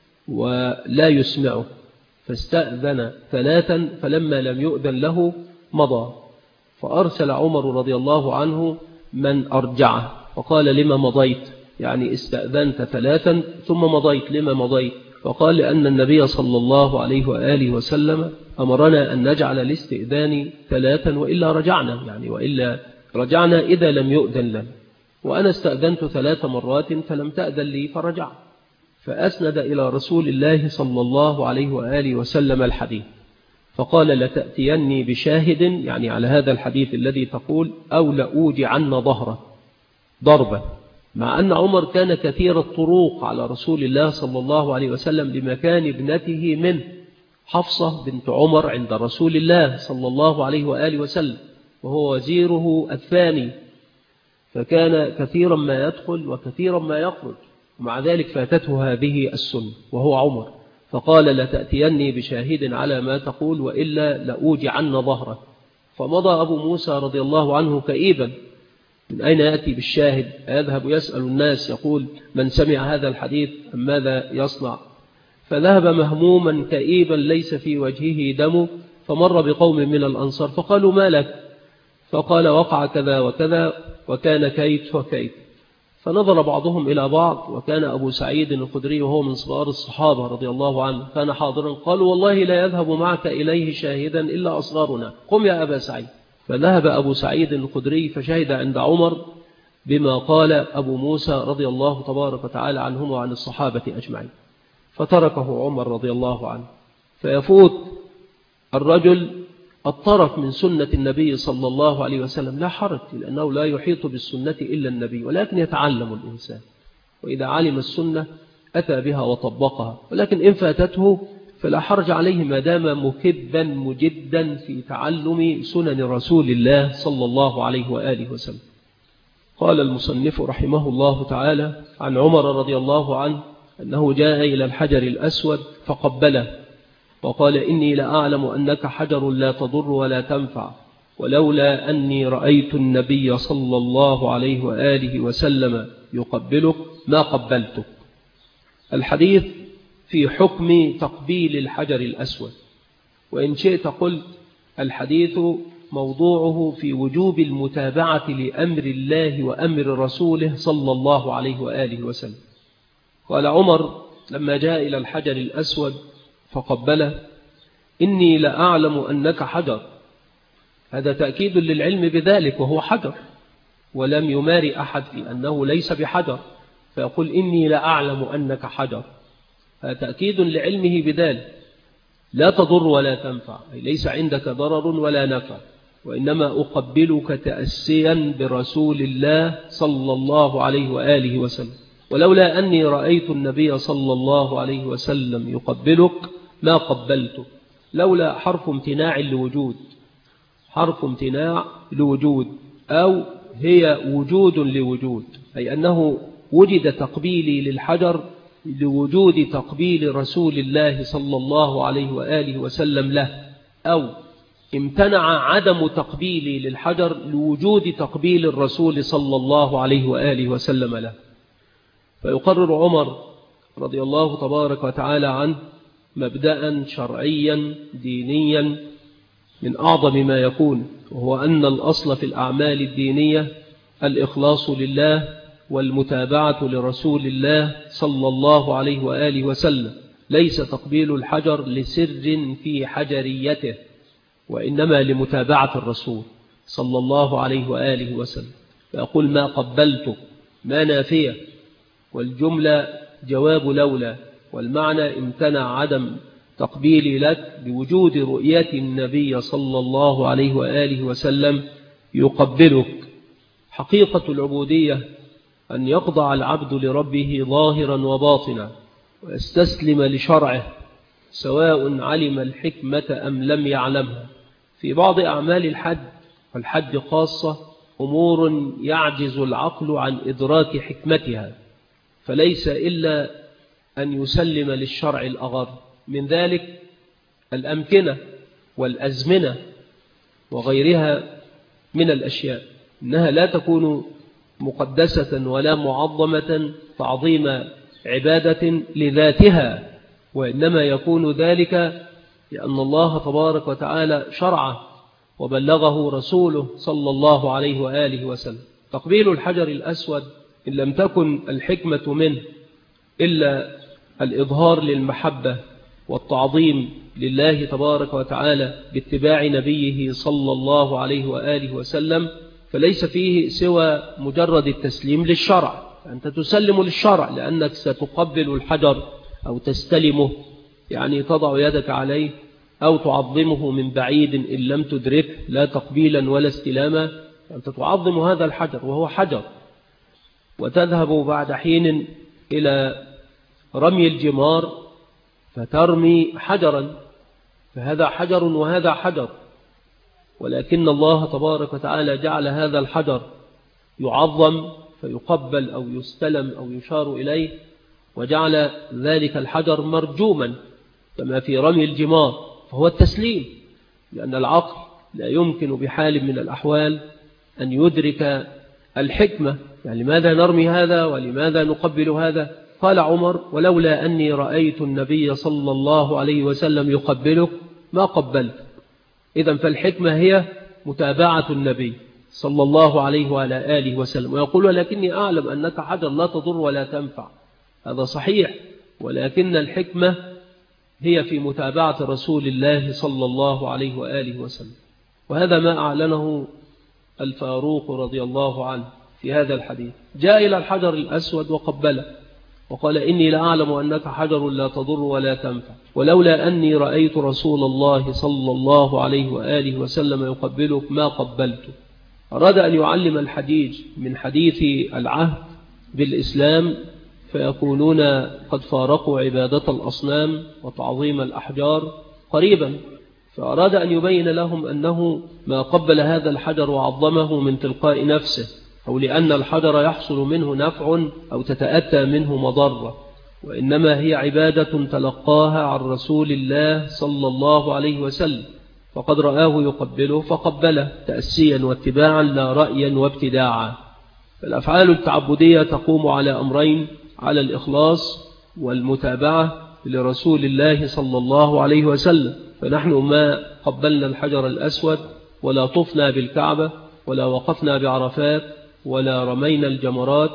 Speaker 1: ولا يسمعه، فاستأذن ثلاثا فلما لم يؤذن له مضى، فأرسل عمر رضي الله عنه من أرجعه، فقال: لما مضيت؟ يعني استأذنت ثلاثا ثم مضيت، لما مضيت؟ فقال: لأن النبي صلى الله عليه وآله وسلم أمرنا أن نجعل الاستئذان ثلاثا وإلا رجعنا، يعني وإلا رجعنا إذا لم يؤذن لنا، وأنا استأذنت 3 مرات فلم تأذن لي فرجع. فأسند إلى رسول الله صلى الله عليه وآله وسلم الحديث، فقال: لتأتيني بشاهد، يعني على هذا الحديث الذي تقول، أو لأوجعن ظهره ضربة، مع أن عمر كان كثير الطروق على رسول الله صلى الله عليه وسلم لمكان ابنته منه، حفصة بنت عمر عند رسول الله صلى الله عليه وآله وسلم، وهو وزيره الثاني، فكان كثيرا ما يدخل وكثيرا ما يخرج، ومع ذلك فاتته هذه السنة وهو عمر، فقال: لتأتيني بشاهد على ما تقول وإلا لأوجعن ظهره. فمضى أبو موسى رضي الله عنه كئيبا، من أين يأتي بالشاهد؟ يذهب يسأل الناس يقول: من سمع هذا الحديث أم ماذا يصنع؟ فذهب مهموما كئيبا ليس في وجهه دم، فمر بقوم من الأنصار فقالوا: ما لك؟ فقال: وقع كذا وكذا وكان كيت وكيت. فنظر بعضهم إلى بعض، وكان أبو سعيد الخدري وهو من صغار الصحابة رضي الله عنه كان حاضرا، قالوا: والله لا يذهب معك إليه شاهدا إلا أصغرنا، قم يا أبا سعيد. فذهب أبو سعيد الخدري فشهد عند عمر بما قال أبو موسى رضي الله تبارك وتعالى عنهم وعن الصحابة أجمعين، فتركه عمر رضي الله عنه. فيفوت الرجل الطرف من سنة النبي صلى الله عليه وسلم، لا حرج، لأنه لا يحيط بالسنة إلا النبي، ولكن يتعلم الإنسان، وإذا علم السنة أتى بها وطبقها، ولكن إن فاتته فلا حرج عليه ما دام مكبا مجدا في تعلم سنن رسول الله صلى الله عليه وآله وسلم. قال المصنف رحمه الله تعالى عن عمر رضي الله عنه أنه جاء إلى الحجر الأسود فقبله وقال: إني لأعلم أنك حجر لا تضر ولا تنفع، ولولا أني رأيت النبي صلى الله عليه وآله وسلم يقبلك ما قبلتك. الحديث في حكم تقبيل الحجر الأسود، وإن شئت قلت الحديث موضوعه في وجوب المتابعة لأمر الله وأمر رسوله صلى الله عليه وآله وسلم. قال عمر لما جاء إلى الحجر الأسود فقبله: إني لأعلم أنك حجر، هذا تأكيد للعلم بذلك، وهو حجر، ولم يماري أحد في أنه ليس بحجر، فيقول: إني لأعلم أنك حجر، هذا تأكيد لعلمه بذلك، لا تضر ولا تنفع، أي ليس عندك ضرر ولا نفع. وإنما أقبلك تأسيا برسول الله صلى الله عليه وآله وسلم. ولولا أني رأيت النبي صلى الله عليه وسلم يقبلك ما قبلته. لولا حرف امتناع لوجود، حرف امتناع لوجود، أو هي وجود لوجود، أي أنه وجد تقبيلي للحجر لوجود تقبيل رسول الله صلى الله عليه وآله وسلم له، أو امتنع عدم تقبيلي للحجر لوجود تقبيل الرسول صلى الله عليه وآله وسلم له. فيقرر عمر رضي الله تبارك وتعالى عنه مبدأ شرعيا دينيا من أعظم ما يكون، وهو أن الأصل في الأعمال الدينية الإخلاص لله والمتابعة لرسول الله صلى الله عليه وآله وسلم، ليس تقبيل الحجر لسر في حجريته، وإنما لمتابعة الرسول صلى الله عليه وآله وسلم. فأقول ما قبلت ما نافية، والجملة جواب لولا، والمعنى امتنع عدم تقبيلي لك بوجود رؤية النبي صلى الله عليه وآله وسلم يقبلك. حقيقة العبودية أن يخضع العبد لربه ظاهرا وباطنا ويستسلم لشرعه، سواء علم الحكمة أم لم يعلمها. في بعض أعمال الحج والحج خاصة أمور يعجز العقل عن إدراك حكمتها، فليس إلا أن يسلم للشرع الأغر. من ذلك الأمكنة والأزمنة وغيرها من الأشياء، إنها لا تكون مقدسة ولا معظمة تعظيم عبادة لذاتها، وإنما يكون ذلك لأن الله تبارك وتعالى شرعه وبلغه رسوله صلى الله عليه وآله وسلم. تقبيل الحجر الأسود إن لم تكن الحكمة منه إلا الإظهار للمحبة والتعظيم لله تبارك وتعالى باتباع نبيه صلى الله عليه وآله وسلم، فليس فيه سوى مجرد التسليم للشرع. أنت تسلم للشرع لأنك ستقبل الحجر أو تستلمه، يعني تضع يدك عليه أو تعظمه من بعيد إن لم تدرك، لا تقبيلا ولا استلاما. أنت تعظم هذا الحجر وهو حجر، وتذهب بعد حين إلى رمي الجمار فترمي حجرا، فهذا حجر وهذا حجر، ولكن الله تبارك وتعالى جعل هذا الحجر يعظم فيقبل أو يستلم أو يشار إليه، وجعل ذلك الحجر مرجوما كما في رمي الجمار، فهو التسليم، لأن العقل لا يمكن بحال من الأحوال أن يدرك الحكمة، يعني لماذا نرمي هذا ولماذا نقبل هذا. قال عمر ولولا أني رأيت النبي صلى الله عليه وسلم يقبلك ما قبلت. إذن فالحكمة هي متابعة النبي صلى الله عليه وعلى آله وسلم. ويقول ولكني أعلم أنك حجر لا تضر ولا تنفع، هذا صحيح، ولكن الحكمة هي في متابعة رسول الله صلى الله عليه وآله وسلم. وهذا ما أعلنه الفاروق رضي الله عنه في هذا الحديث. جاء إلى الحجر الأسود وقبله وقال إني لأعلم أنك حجر لا تضر ولا تنفع، ولولا أني رأيت رسول الله صلى الله عليه وآله وسلم يقبلك ما قبلته. أراد أن يعلم الحديث من حديث العهد بالإسلام فيكونون قد فارقوا عبادة الأصنام وتعظيم الأحجار قريبا، فأراد أن يبين لهم أنه ما قبل هذا الحجر وعظمه من تلقاء نفسه أو لأن الحجر يحصل منه نفع أو تتأتى منه مضرة، وإنما هي عبادة تلقاها عن رسول الله صلى الله عليه وسلم، فقد رآه يقبله فقبله تأسيا واتباعا لا رأيا وابتداعا. فالأفعال التعبدية تقوم على أمرين: على الإخلاص والمتابعة لرسول الله صلى الله عليه وسلم. فنحن ما قبلنا الحجر الأسود ولا طفنا بالكعبة ولا وقفنا بعرفات ولا رمينا الجمرات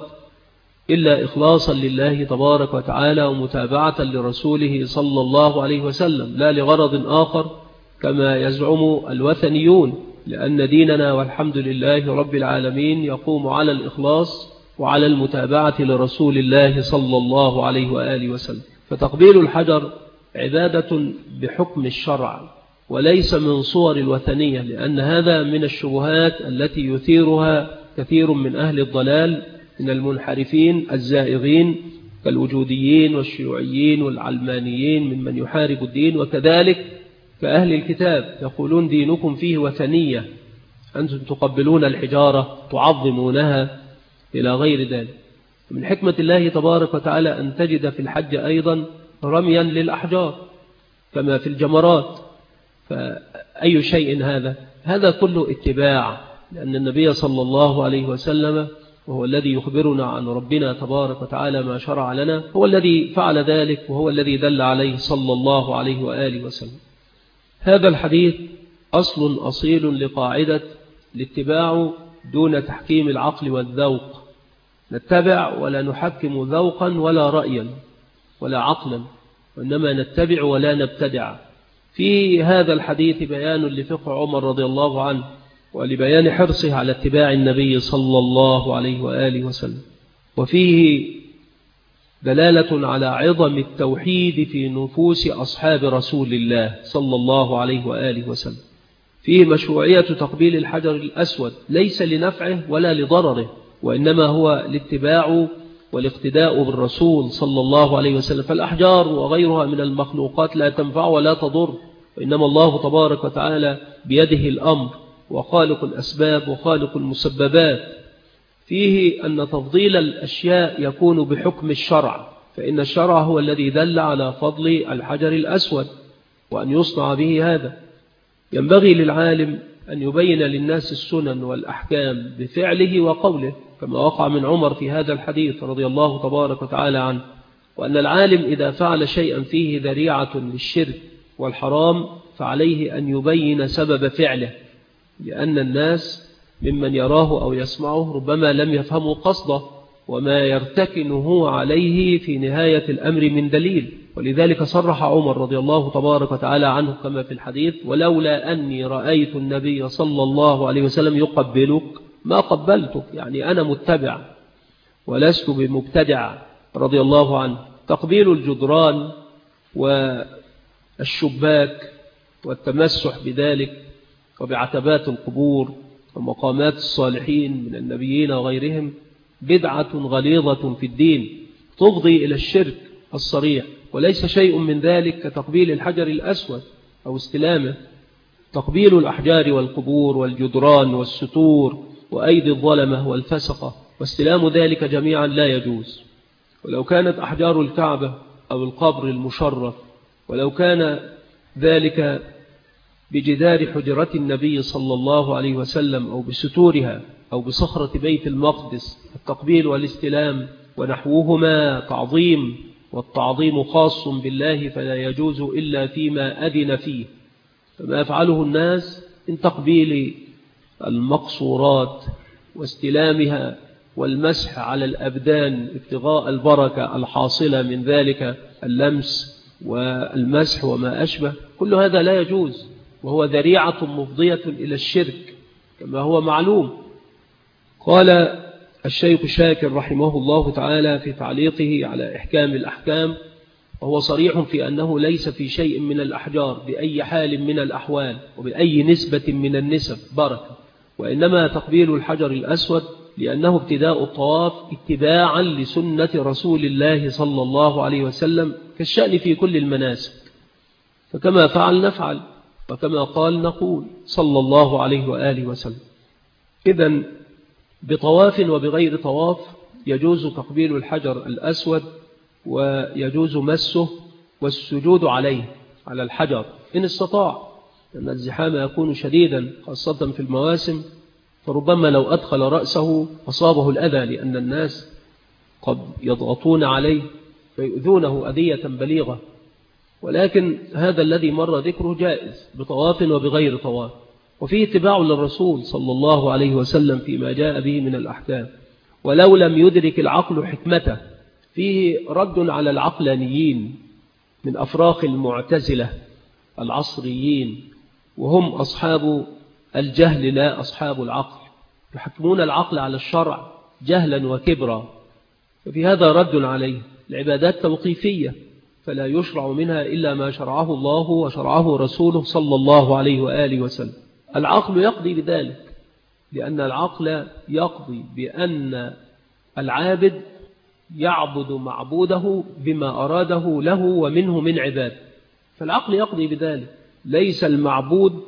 Speaker 1: إلا إخلاصا لله تبارك وتعالى ومتابعة لرسوله صلى الله عليه وسلم، لا لغرض آخر كما يزعم الوثنيون، لأن ديننا والحمد لله رب العالمين يقوم على الإخلاص وعلى المتابعة لرسول الله صلى الله عليه وآله وسلم. فتقبيل الحجر عبادة بحكم الشرع، وليس من صور الوثنية، لأن هذا من الشبهات التي يثيرها كثير من أهل الضلال من المنحرفين الزائغين كالوجوديين والشيوعيين والعلمانيين ممن يحارب الدين، وكذلك كأهل الكتاب يقولون دينكم فيه وثنية، أنتم تقبلون الحجارة تعظمونها إلى غير ذلك. من حكمة الله تبارك وتعالى أن تجد في الحج أيضا رميا للأحجار كما في الجمرات، فأي شيء هذا كله اتباع، لأن النبي صلى الله عليه وسلم وهو الذي يخبرنا عن ربنا تبارك وتعالى ما شرع لنا هو الذي فعل ذلك، وهو الذي دل عليه صلى الله عليه وآله وسلم. هذا الحديث أصل أصيل لقاعدة الاتباع دون تحكيم العقل والذوق، نتبع ولا نحكم ذوقا ولا رأيا ولا عقلا، وإنما نتبع ولا نبتدع. في هذا الحديث بيان لفقه عمر رضي الله عنه ولبيان حرصه على اتباع النبي صلى الله عليه وآله وسلم، وفيه دلالة على عظم التوحيد في نفوس أصحاب رسول الله صلى الله عليه وآله وسلم. فيه مشروعية تقبيل الحجر الأسود ليس لنفعه ولا لضرره، وإنما هو الاتباع والاقتداء بالرسول صلى الله عليه وسلم. فالأحجار وغيرها من المخلوقات لا تنفع ولا تضر، وإنما الله تبارك وتعالى بيده الأمر وخالق الأسباب وخالق المسببات. فيه أن تفضيل الأشياء يكون بحكم الشرع، فإن الشرع هو الذي دل على فضل الحجر الأسود وأن يصنع به هذا. ينبغي للعالم أن يبين للناس السنن والأحكام بفعله وقوله، كما وقع من عمر في هذا الحديث رضي الله تبارك وتعالى عنه، وأن العالم إذا فعل شيئا فيه ذريعة للشرك والحرام فعليه أن يبين سبب فعله، لأن الناس ممن يراه أو يسمعه ربما لم يفهموا قصده وما يرتكنه عليه في نهاية الأمر من دليل. ولذلك صرح عمر رضي الله تبارك وتعالى عنه كما في الحديث: ولولا أني رأيت النبي صلى الله عليه وسلم يقبلك ما قبلتك، يعني أنا متبع ولست بمبتدع رضي الله عنه. تقبيل الجدران والشباك والتمسح بذلك وبعتبات القبور ومقامات الصالحين من النبيين وغيرهم بدعة غليظة في الدين تفضي إلى الشرك الصريح، وليس شيء من ذلك كتقبيل الحجر الأسود أو استلامه. تقبيل الأحجار والقبور والجدران والستور وأيدي الظلمة والفسقة واستلام ذلك جميعا لا يجوز. ولو كانت أحجار الكعبة أو القبر المشرف، ولو كان ذلك بجدار حجرة النبي صلى الله عليه وسلم أو بستورها أو بصخرة بيت المقدس، التقبيل والاستلام ونحوهما تعظيم، والتعظيم خاص بالله فلا يجوز إلا فيما أذن فيه. فما يفعله الناس من تقبيل المقصورات واستلامها والمسح على الأبدان ابتغاء البركة الحاصلة من ذلك اللمس والمسح وما أشبه، كل هذا لا يجوز، وهو ذريعة مفضية إلى الشرك كما هو معلوم. قال الشيخ شاكر رحمه الله تعالى في تعليقه على إحكام الأحكام، وهو صريح في أنه ليس في شيء من الأحجار بأي حال من الأحوال وبأي نسبة من النسب بركة، وإنما تقبيل الحجر الأسود لأنه ابتداء الطواف اتباعا لسنة رسول الله صلى الله عليه وسلم، كالشأن في كل المناسك، فكما فعل نفعل وكما قال نقول صلى الله عليه وآله وسلم. إذن بطواف وبغير طواف يجوز تقبيل الحجر الأسود، ويجوز مسه والسجود عليه على الحجر إن استطاع، لأن الزحام يكون شديدا خاصة في المواسم، فربما لو أدخل رأسه أصابه الأذى، لأن الناس قد يضغطون عليه فيؤذونه أذية بليغة. ولكن هذا الذي مر ذكره جائز بطواف وبغير طواف، وفيه اتباع للرسول صلى الله عليه وسلم فيما جاء به من الأحكام. ولو لم يدرك العقل حكمته، فيه رد على العقلانيين من أفراق المعتزلة العصريين، وهم أصحاب الجهل لا أصحاب العقل، يحكمون العقل على الشرع جهلا وكبرا. ففي هذا رد عليه. العبادات توقيفية، فلا يشرع منها إلا ما شرعه الله وشرعه رسوله صلى الله عليه وآله وسلم. العقل يقضي بذلك، لأن العقل يقضي بأن العابد يعبد معبوده بما أراده له ومنه من عباده، فالعقل يقضي بذلك. ليس المعبود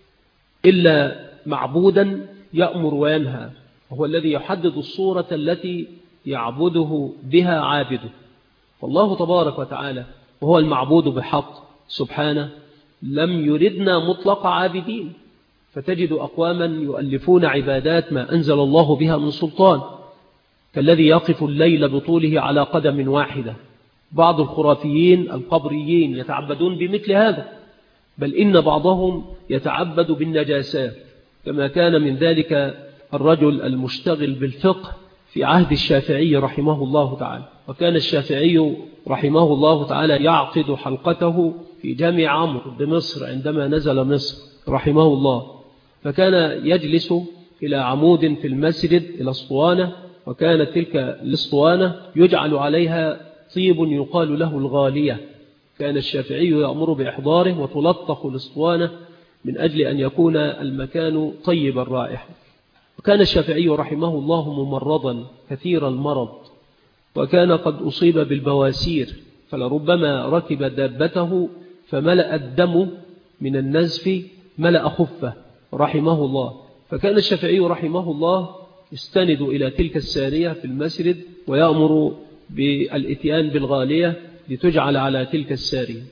Speaker 1: إلا معبودا يأمر وينهى، وهو الذي يحدد الصورة التي يعبده بها عابده. والله تبارك وتعالى وهو المعبود بحق سبحانه لم يردنا مطلق عابدين، فتجد أقواما يؤلفون عبادات ما أنزل الله بها من سلطان، كالذي يقف الليل بطوله على قدم واحدة. بعض الخرافيين القبريين يتعبدون بمثل هذا، بل إن بعضهم يتعبد بالنجاسات، كما كان من ذلك الرجل المشتغل بالفقه في عهد الشافعي رحمه الله تعالى. وكان الشافعي رحمه الله تعالى يعقد حلقته في جامع عمرو بمصر عندما نزل مصر رحمه الله، فكان يجلس إلى عمود في المسجد إلى اسطوانة، وكانت تلك الاسطوانة يجعل عليها طيب يقال له الغالية. كان الشافعي يأمر بإحضاره وتلطخ الاسطوانة من أجل أن يكون المكان طيب الرائحة. وكان الشافعي رحمه الله ممرضا كثير المرض، وكان قد أصيب بالبواسير، فلربما ركب دابته فملأ الدم من النزف ملأ خفه رحمه الله. فكان الشافعي رحمه الله يستند إلى تلك السارية في المسجد ويأمر بالإتيان بالغالية لتجعل على تلك السارية،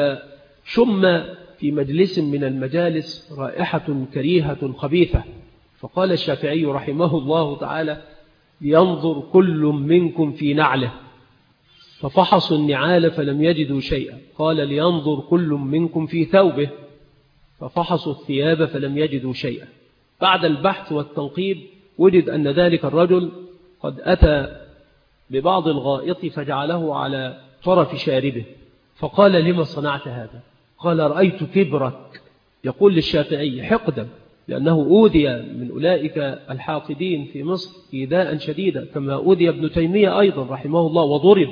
Speaker 1: فشم في مجلس من المجالس رائحة كريهة خبيثة، فقال الشافعي رحمه الله تعالى: ينظر كل منكم في نعله، ففحصوا النعال فلم يجدوا شيئا. قال: لينظر كل منكم في ثوبه، ففحصوا الثياب فلم يجدوا شيئا. بعد البحث والتنقيب وجد أن ذلك الرجل قد أتى ببعض الغائط فجعله على طرف شاربه، فقال: لما صنعت هذا؟ قال: رأيت كبرك. يقول للشافعي حقدا، لأنه أوذي من أولئك الحاقدين في مصر إيذاء شديدا، كما أوذي ابن تيمية أيضا رحمه الله، وضرب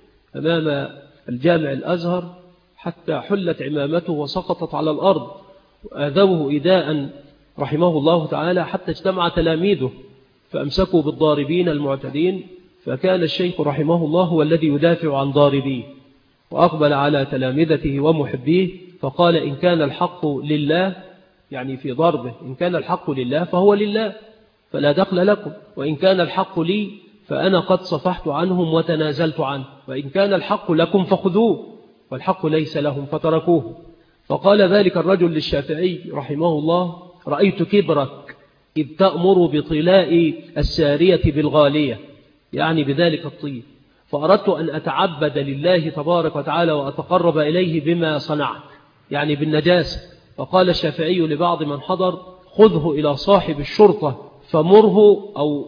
Speaker 1: أمام الجامع الأزهر حتى حلت عمامته وسقطت على الأرض، وآذوه إيذاء رحمه الله تعالى حتى اجتمع تلاميذه فأمسكوا بالضاربين المعتدين، فكان الشيخ رحمه الله هو الذي يدافع عن ضاربيه، وأقبل على تلامذته ومحبيه فقال: إن كان الحق لله، يعني في ضربه، إن كان الحق لله فهو لله فلا دخل لكم، وإن كان الحق لي فأنا قد صفحت عنهم وتنازلت عنه، وإن كان الحق لكم فخذوه والحق ليس لهم فتركوه. فقال ذلك الرجل للشافعي رحمه الله: رأيت كبرك إذ تأمر بطلاء السارية بالغالية، يعني بذلك الطيب، فأردت أن أتعبد لله تبارك وتعالى وأتقرب إليه بما صنعت، يعني بالنجاسة. فقال الشافعي لبعض من حضر: خذه إلى صاحب الشرطة فمره أو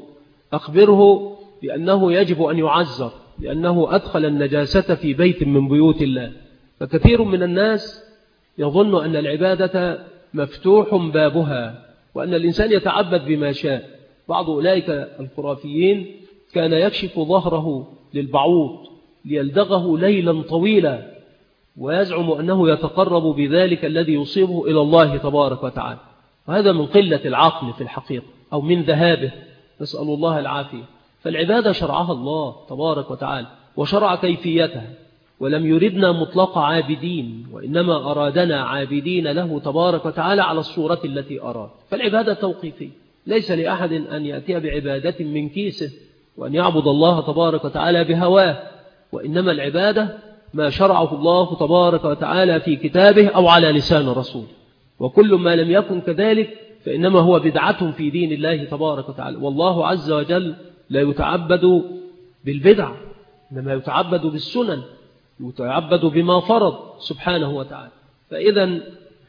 Speaker 1: أخبره بأنه يجب أن يعزر، لأنه أدخل النجاسة في بيت من بيوت الله. فكثير من الناس يظن أن العبادة مفتوح بابها، وأن الإنسان يتعبد بما شاء. بعض أولئك الخرافيين كان يكشف ظهره للبعوض ليلدغه ليلا طويلا، ويزعم أنه يتقرب بذلك الذي يصيبه إلى الله تبارك وتعالى، وهذا من قلة العقل في الحقيقة أو من ذهابه، نسأل الله العافية. فالعبادة شرعها الله تبارك وتعالى وشرع كيفيتها، ولم يردنا مطلق عابدين، وإنما أرادنا عابدين له تبارك وتعالى على الصورة التي أراد. فالعبادة توقيفية، ليس لأحد أن يأتي بعبادة من كيسه وأن يعبد الله تبارك وتعالى بهواه، وإنما العبادة ما شرعه الله تبارك وتعالى في كتابه أو على لسان رسوله، وكل ما لم يكن كذلك فإنما هو بدعة في دين الله تبارك وتعالى. والله عز وجل لا يتعبد بالبدع، إنما يتعبد بالسنن، يتعبد بما فرض سبحانه وتعالى. فإذا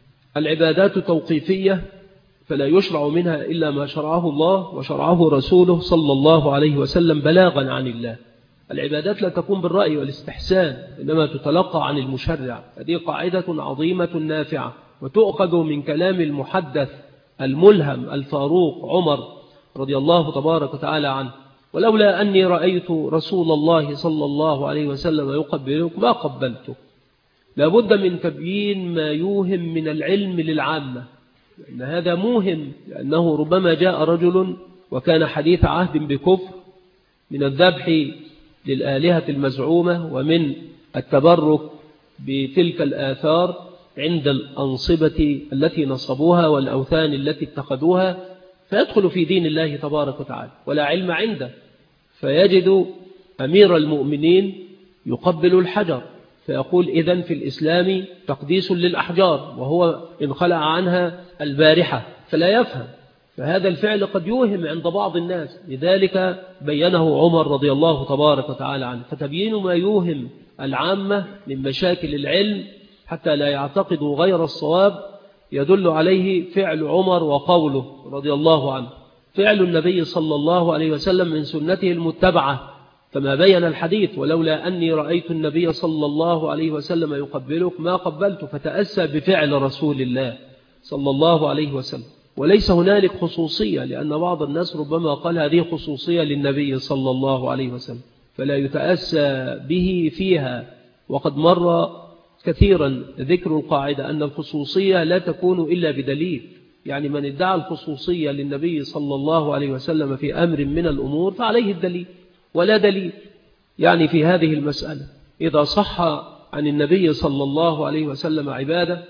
Speaker 1: العبادات توقيفية، فلا يشرع منها إلا ما شرعه الله وشرعه رسوله صلى الله عليه وسلم بلاغا عن الله. العبادات لا تكون بالرأي والاستحسان، إنما تتلقى عن المشرع. هذه قاعدة عظيمة نافعة، وتؤخذ من كلام المحدث الملهم الفاروق عمر رضي الله تبارك وتعالى عنه. ولولا أني رأيت رسول الله صلى الله عليه وسلم يقبلك ما قبلته. لابد من تبيين ما يوهم من العلم للعامة، لأن هذا موهم، لأنه ربما جاء رجل وكان حديث عهد بكفر من الذبح للآلهة المزعومة ومن التبرك بتلك الآثار عند الأنصبة التي نصبوها والأوثان التي اتخذوها، فيدخل في دين الله تبارك وتعالى ولا علم عنده، فيجد أمير المؤمنين يقبل الحجر، فيقول إذن في الإسلام تقديس للأحجار، وهو انخلع عنها البارحة فلا يفهم. فهذا الفعل قد يوهم عند بعض الناس، لذلك بينه عمر رضي الله تبارك وتعالى عنه. فتبيين ما يوهم العامة من مشاكل العلم حتى لا يعتقدوا غير الصواب يدل عليه فعل عمر وقوله رضي الله عنه. فعل النبي صلى الله عليه وسلم من سنته المتبعة كما بين الحديث: ولولا أني رأيت النبي صلى الله عليه وسلم يقبلك ما قبلت. فتأسى بفعل رسول الله صلى الله عليه وسلم، وليس هنالك خصوصية، لأن بعض الناس ربما قال هذه خصوصية للنبي صلى الله عليه وسلم فلا يتأسى به فيها. وقد مر كثيرا ذكر القاعدة أن الخصوصية لا تكون إلا بدليل، يعني من ادعى الخصوصية للنبي صلى الله عليه وسلم في أمر من الأمور فعليه الدليل، ولا دليل يعني في هذه المسألة. إذا صح عن النبي صلى الله عليه وسلم عبادة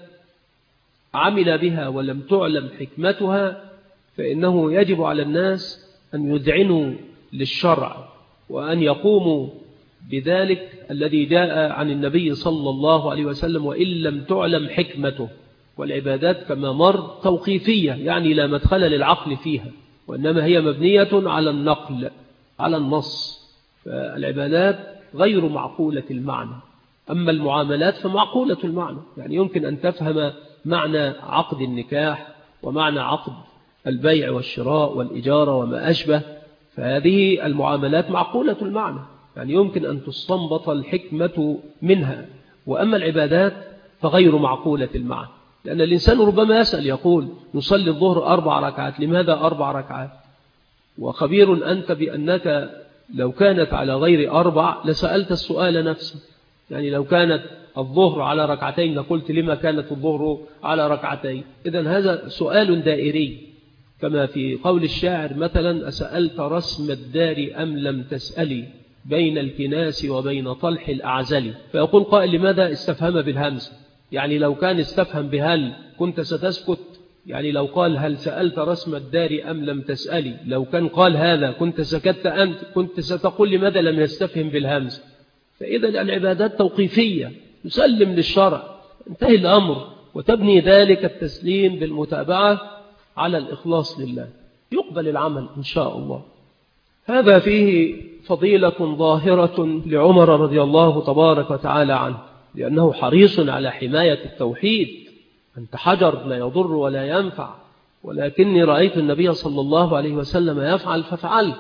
Speaker 1: عمل بها ولم تعلم حكمتها، فإنه يجب على الناس أن يذعنوا للشرع وأن يقوموا بذلك الذي جاء عن النبي صلى الله عليه وسلم وإن لم تعلم حكمته. والعبادات كما مر توقيفية، يعني لا مدخل للعقل فيها، وإنما هي مبنية على النقل على النص. فالعبادات غير معقولة المعنى، أما المعاملات فمعقولة المعنى، يعني يمكن أن تفهم معنى عقد النكاح ومعنى عقد البيع والشراء والإجارة وما أشبه، فهذه المعاملات معقولة المعنى، يعني يمكن أن تستنبط الحكمة منها. وأما العبادات فغير معقولة المعنى، لأن الإنسان ربما يسأل يقول نصلي الظهر 4 ركعات، لماذا 4 ركعات؟ وخبير أنت بأنك لو كانت على غير 4 لسألت السؤال نفسه، يعني لو كانت الظهر على 2 لقلت لما كانت الظهر على 2. إذن هذا سؤال دائري، كما في قول الشاعر مثلا: أسألت رسم الدار أم لم تسألي بين الكناس وبين طلح الأعزل. فيقول قائل: لماذا استفهم بالهمزة؟ يعني لو كان استفهم بهل كنت ستسكت، يعني لو قال هل سألت رسم الدار أم لم تسألي، لو كان قال هذا كنت سكت أنت، كنت ستقول لماذا لم يستفهم بالهمزة. فإذا العبادات توقيفية، يسلم للشرع، انتهي الأمر، وتبني ذلك التسليم بالمتابعة على الإخلاص لله، يقبل العمل إن شاء الله. هذا فيه فضيلة ظاهرة لعمر رضي الله تبارك وتعالى عنه، لأنه حريص على حماية التوحيد. أنت حجر لا يضر ولا ينفع، ولكني رأيت النبي صلى الله عليه وسلم يفعل ففعلت.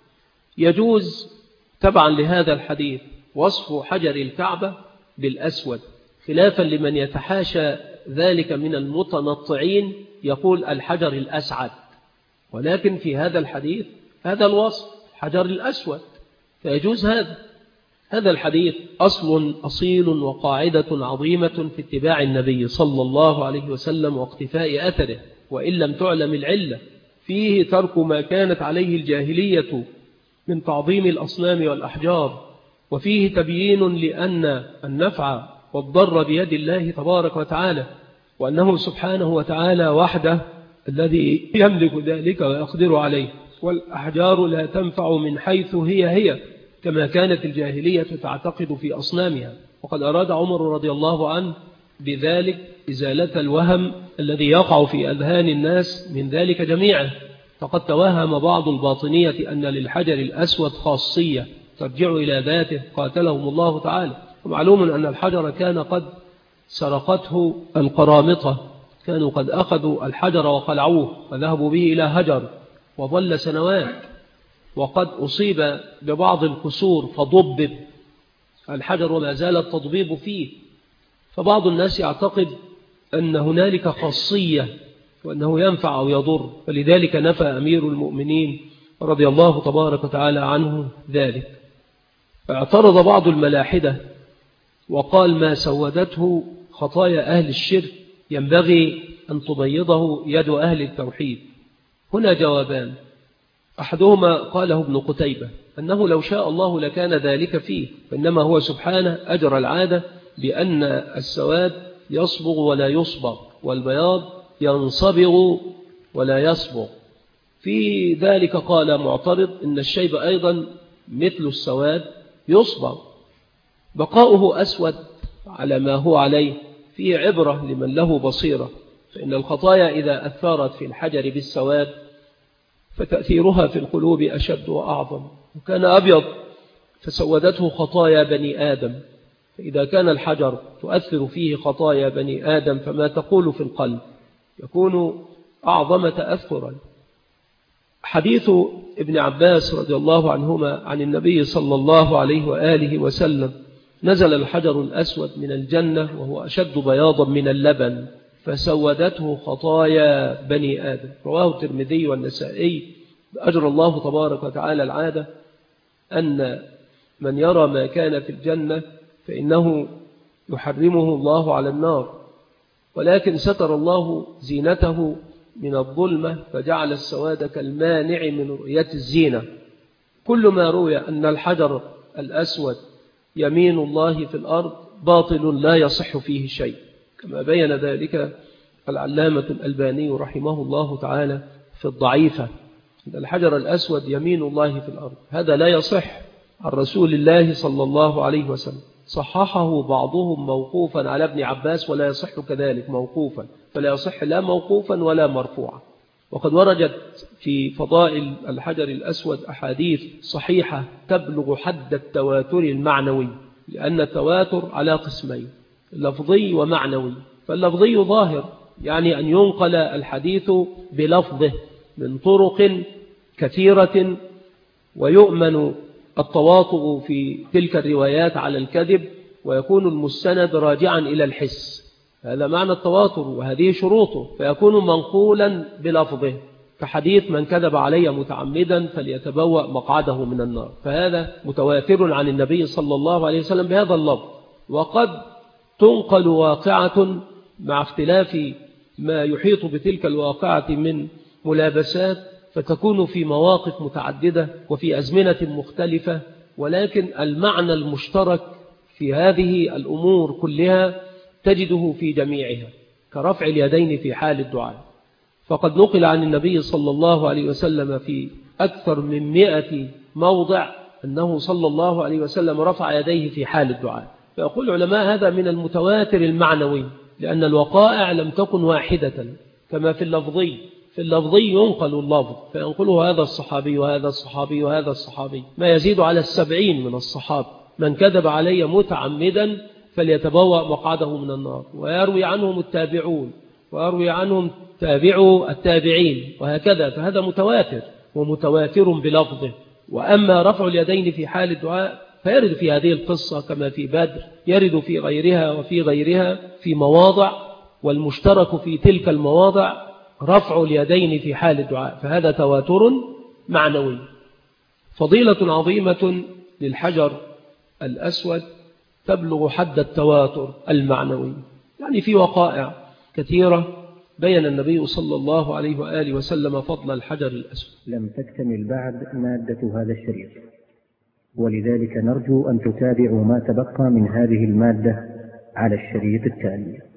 Speaker 1: يجوز تبعا لهذا الحديث وصف حجر الكعبة بالأسود، خلافا لمن يتحاشى ذلك من المتنطعين يقول الحجر الأسعد، ولكن في هذا الحديث هذا الوصف حجر الأسود، فيجوز هذا الحديث أصل أصيل وقاعدة عظيمة في اتباع النبي صلى الله عليه وسلم واقتفاء أثره، وإن لم تعلم العلة. فيه ترك ما كانت عليه الجاهلية من تعظيم الأصنام والأحجار، وفيه تبيين لأن النفع والضر بيد الله تبارك وتعالى، وأنه سبحانه وتعالى وحده الذي يملك ذلك ويقدر عليه، والأحجار لا تنفع من حيث هي كما كانت الجاهلية تعتقد في أصنامها. وقد أراد عمر رضي الله عنه بذلك إزالة الوهم الذي يقع في أذهان الناس من ذلك جميعا. فقد توهم بعض الباطنية أن للحجر الأسود خاصية ترجع إلى ذاته قاتلهم الله تعالى. ومعلوم أن الحجر كان قد سرقته القرامطة، كانوا قد أخذوا الحجر وقلعوه وذهبوا به إلى هجر وظل سنوات، وقد أصيب ببعض الكسور فضبب الحجر وما زال التضبيب فيه. فبعض الناس يعتقد أن هنالك خاصية وأنه ينفع أو يضر، فلذلك نفى أمير المؤمنين رضي الله تبارك وتعالى عنه ذلك. اعترض بعض الملاحدة وقال ما سودته خطايا أهل الشرك ينبغي أن تبيضه يد أهل التوحيد. هنا جوابان، أحدهما قاله ابن قتيبة أنه لو شاء الله لكان ذلك فيه، فإنما هو سبحانه أجرى العادة بأن السواد يصبغ ولا يصبغ، والبياض ينصبغ ولا يصبغ. في ذلك قال معترض إن الشيب أيضا مثل السواد يصبغ، بقاؤه أسود على ما هو عليه فيه عبرة لمن له بصيرة، فإن الخطايا إذا أثارت في الحجر بالسواد فتأثيرها في القلوب أشد وأعظم. وكان أبيض فسودته خطايا بني آدم، فإذا كان الحجر تؤثر فيه خطايا بني آدم فما تقول في القلب يكون أعظم تأثرا. حديث ابن عباس رضي الله عنهما عن النبي صلى الله عليه وآله وسلم نزل الحجر الأسود من الجنة وهو أشد بياضا من اللبن فسودته خطايا بني آدم، رواه الترمذي والنسائي. أجر الله تبارك وتعالى العادة أن من يرى ما كان في الجنة فإنه يحرمه الله على النار، ولكن ستر الله زينته من الظلمة فجعل السواد كالمانع من رؤية الزينة. كل ما روي أن الحجر الأسود يمين الله في الأرض باطل لا يصح فيه شيء، كما بين ذلك العلامة الألباني رحمه الله تعالى في الضعيفة، أن الحجر الأسود يمين الله في الأرض هذا لا يصح عن رسول الله صلى الله عليه وسلم. صححه بعضهم موقوفا على ابن عباس ولا يصح كذلك موقوفا، فلا يصح لا موقوفا ولا مرفوعا. وقد وردت في فضائل الحجر الأسود أحاديث صحيحة تبلغ حد التواتر المعنوي، لأن التواتر على قسمين، لفظي ومعنوي. فاللفظي ظاهر يعني أن ينقل الحديث بلفظه من طرق كثيرة ويؤمن التواطؤ في تلك الروايات على الكذب، ويكون المستند راجعا إلى الحس. هذا معنى التواتر وهذه شروطه، فيكون منقولا بلفظه كحديث من كذب علي متعمدا فليتبوأ مقعده من النار، فهذا متواتر عن النبي صلى الله عليه وسلم بهذا اللفظ. وقد تنقل واقعة مع اختلاف ما يحيط بتلك الواقعة من ملابسات، فتكون في مواقف متعددة وفي أزمنة مختلفة، ولكن المعنى المشترك في هذه الأمور كلها تجده في جميعها، كرفع اليدين في حال الدعاء. فقد نقل عن النبي صلى الله عليه وسلم في أكثر من 100 موضع أنه صلى الله عليه وسلم رفع يديه في حال الدعاء. فيقول العلماء هذا من المتواتر المعنوي، لأن الوقائع لم تكن واحدة كما في اللفظي. في اللفظي ينقل اللفظ فينقله هذا الصحابي وهذا الصحابي وهذا الصحابي، ما يزيد على 70 من الصحابة. من كذب علي متعمدا فليتبوأ مقعده من النار، ويروي عنهم التابعون ويروي عنهم تابعوا التابعين وهكذا. فهذا متواتر ومتواتر بلفظه. وأما رفع اليدين في حال الدعاء فيرد في هذه القصة كما في بدر، يرد في غيرها وفي غيرها في مواضع، والمشترك في تلك المواضع رفع اليدين في حال الدعاء، فهذا تواتر معنوي. فضيلة عظيمة للحجر الأسود تبلغ حد التواتر المعنوي. يعني في وقائع كثيرة بين النبي صلى الله عليه وآله وسلم فضل الحجر الأسود.
Speaker 2: لم تكتمل بعد مادة هذا الشريط، ولذلك نرجو أن تتابعوا ما تبقى من هذه المادة على الشريط التالي.